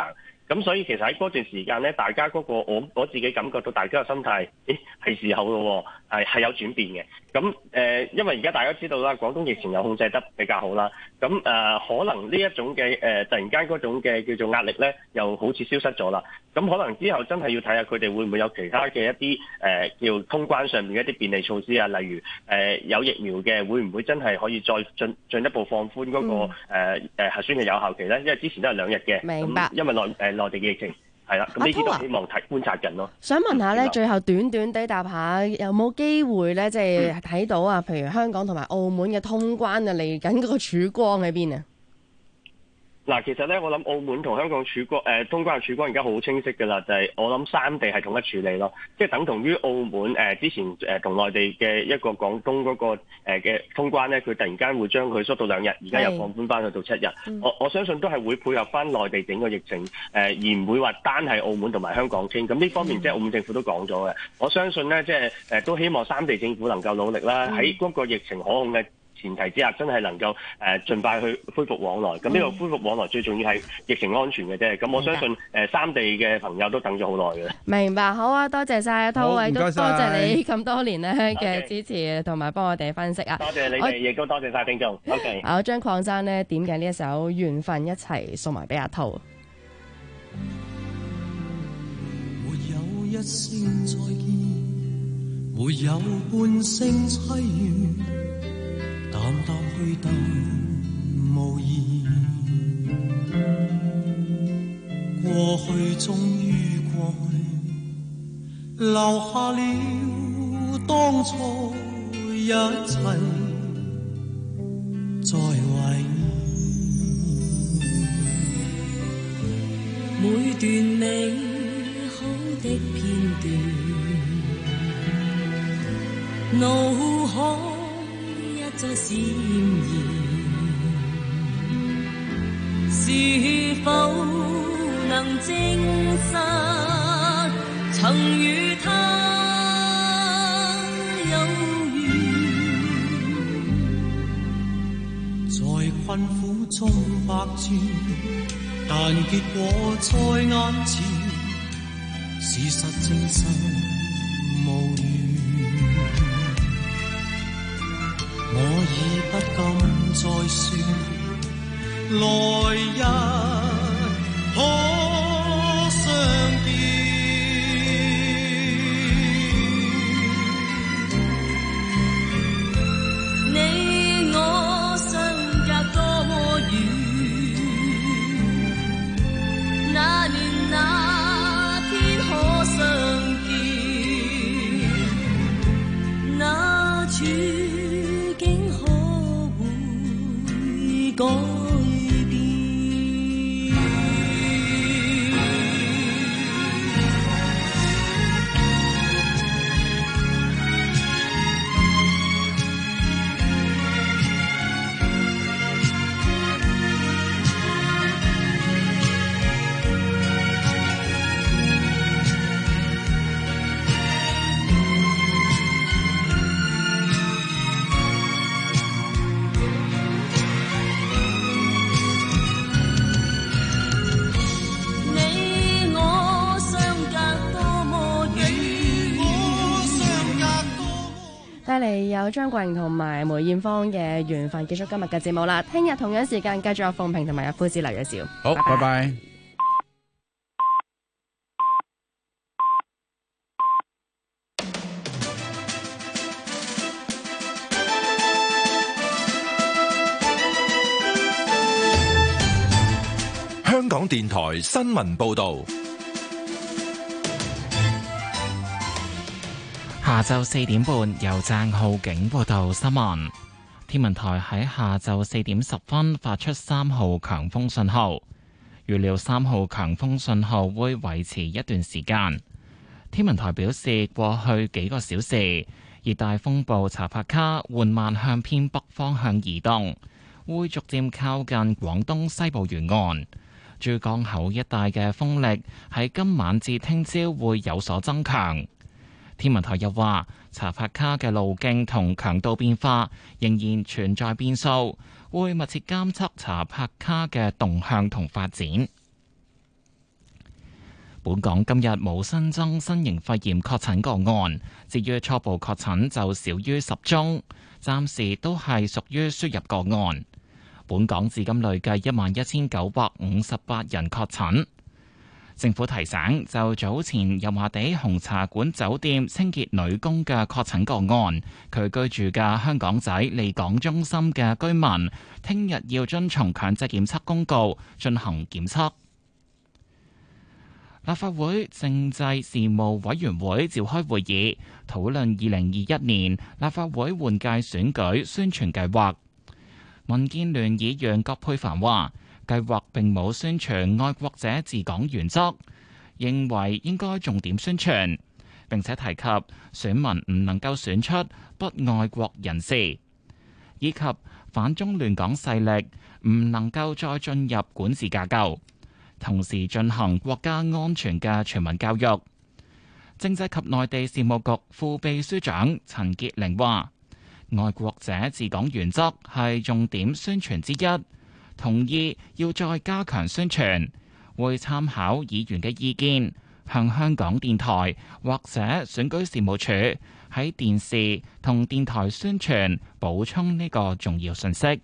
咁所以其實喺嗰段時間咧，大家嗰個我自己感覺到大家嘅心態，係時候咯，係有轉變嘅。咁因為而家大家知道啦，廣東疫情又控制得比較好啦，咁可能呢一種嘅突然間嗰種嘅叫做壓力咧，又好似消失咗啦。咁可能之後真係要睇下佢哋會唔會有其他嘅一啲叫通關上面嘅一啲便利措施啊，例如有疫苗嘅，會唔會真係可以再進一步放寬嗰個核酸嘅有效期咧？因為之前都係2日嘅， 明白。 因為內地嘅疫情係啦，咁呢啲都希望觀察緊咯。 想問下咧，最後短地答下，有冇機會咧，即係睇到啊？譬如香港同埋澳門嘅通關啊，嚟緊嗰個曙光喺邊啊？ 嗱，其實咧，我諗澳門同香港通關嘅曙光而家好清晰㗎啦，就係、我諗三地係統一處理咯，即係等同於澳門之前同內地嘅一個廣東嗰個嘅通關咧，佢突然間會將佢縮到2日，而家又放寬翻去到7日。我相信都係會配合翻內地整個疫情，而唔會話單係澳門同埋香港傾。咁呢方面即係澳門政府都講咗嘅。我相信咧，即係都希望三地政府能夠努力啦，喺嗰個疫情可控嘅前提之下，真係能夠盡快去恢復往來。咁呢個恢復往來最重要係疫情安全嘅啫。咁我相信三地嘅朋友都等咗好耐嘅。 明白，好啊，多謝晒啊，滔偉，都多謝你咁多年咧嘅支持同埋幫我哋分析啊。 多謝你哋，亦都多謝晒聽眾。OK。 我將鄺生呢點嘅呢一首《緣分》一齊送埋俾阿滔。 沒有一聲再見，沒有半聲淒怨。淡淡去淡無言，過去終於過去，留下了當初一切，再懷念每段美好的片段，腦海再閃現，是否能證實曾與他有緣？ 在困苦中百轉，但結果在眼前，事實證實無緣。我已不敢再說，來日可相見。 你我相隔多麼遠，那年那天可相見，那處改變。 帶嚟有張國榮同埋梅艷芳嘅緣分，結束今日嘅節目啦。聽日同樣時間繼續有鳳萍同埋有夫子劉瑞兆。 好，拜拜。 香港電台新聞報導。 下晝4點半，由鄭浩景報道新聞。天文台喺下晝4點10分發出3號強風信號，預料3號強風信號會維持一段時間。天文台表示，過去幾個小時，熱帶風暴查帕卡緩慢向偏北方向移動，會逐漸靠近廣東西部沿岸。珠江口一帶嘅風力喺今晚至聽朝會有所增強。天文台又話，查帕卡嘅路徑同強度變化仍然存在變數，會密切監測查帕卡嘅動向同發展。 本港今日冇新增新型肺炎確診個案，至於初步確診就少於10宗，暫時都係屬於輸入個案。本港至今累計11,958人確診。政府提醒，就早前油麻地紅茶館酒店清潔女工嘅確診個案，佢居住嘅香港仔利港中心嘅居民，聽日要遵從強制檢測公告進行檢測。立法會政制事務委員會召開會議，討論2021年立法會換屆選舉宣傳計劃。民建聯議員葛珮帆話，計劃並冇宣傳愛國者治港原則，認為應該重點宣傳，並且提及選民唔能夠選出不愛國人士，以及反中亂港勢力唔能夠再進入管治架構，同時進行國家安全嘅全民教育。政制及內地事務局副秘書長陳潔玲話，愛國者治港原則係重點宣傳之一，同意要再加強宣傳，會參考議員嘅意見，向香港電台或者選舉事務處喺電視同電台宣傳補充呢個重要信息。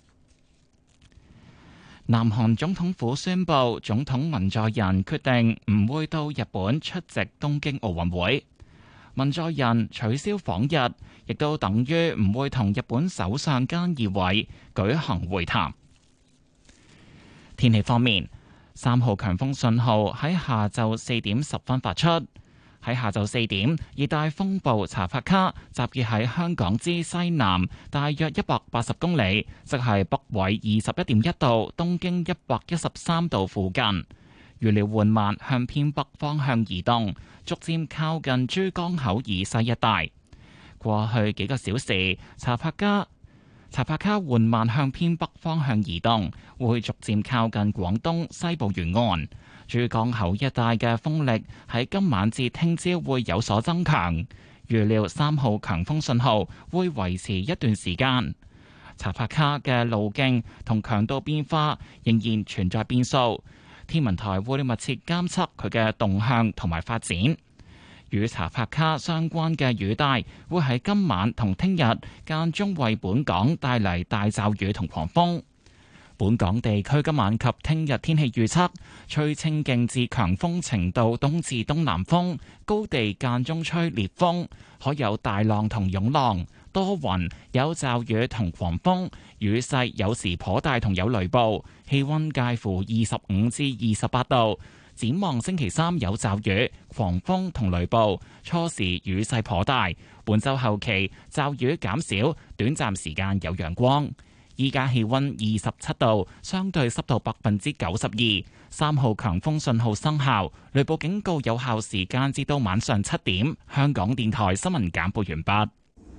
南韓總統府宣布，總統文在寅決定唔會到日本出席東京奧運會。文在寅取消訪日，亦都等於唔會同日本首相菅義偉舉行會談。天氣方面，3號強風信號喺下晝4點10分發出。喺下晝4點，熱帶風暴查法卡集結喺香港之西南大約180公里，即係北緯21.1度、東經113度附近。預料緩慢向偏北方向移動，逐漸靠近珠江口以西一帶。過去幾個小時，查法卡緩慢向偏北方向移動，會逐漸靠近廣東西部沿岸。珠江口一帶嘅風力喺今晚至聽朝會有所增強，預料3號強風信號會維持一段時間。查法卡嘅路徑同強度變化仍然存在變數，天文台會密切監測佢嘅動向同埋發展。與查法卡相關嘅雨帶會喺今晚同聽日間中為本港帶嚟大驟雨同狂風。本港地區今晚及聽日天氣預測，吹清勁至強風程度東至東南風，高地間中吹烈風，可有大浪同湧浪，多雲，有驟雨同狂風，雨勢有時頗大同有雷暴，氣溫介乎25至28度。展望星期3有驟雨、狂風同雷暴，初時雨勢頗大。本週後期驟雨減少，短暫時間有陽光。依家氣溫27度，相對濕度92%。3號強風信號生效，雷暴警告有效時間至到晚上7點。香港電台新聞簡報完畢。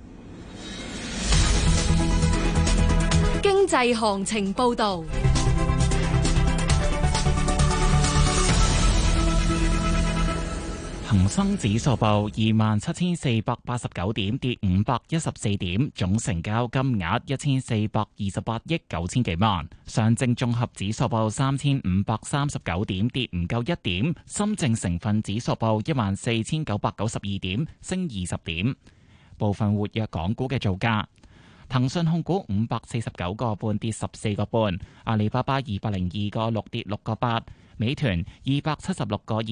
經濟行情報導。 恒生指數報27,489點，跌514點，總成交金額1428億9千幾萬。上證綜合指數報3539點，跌唔夠1點。深證成分指數報14,992點，升20點。部分活躍港股嘅造價：騰訊控股549個半，跌14個半；阿里巴巴202個6，跌6個8；美團276個2。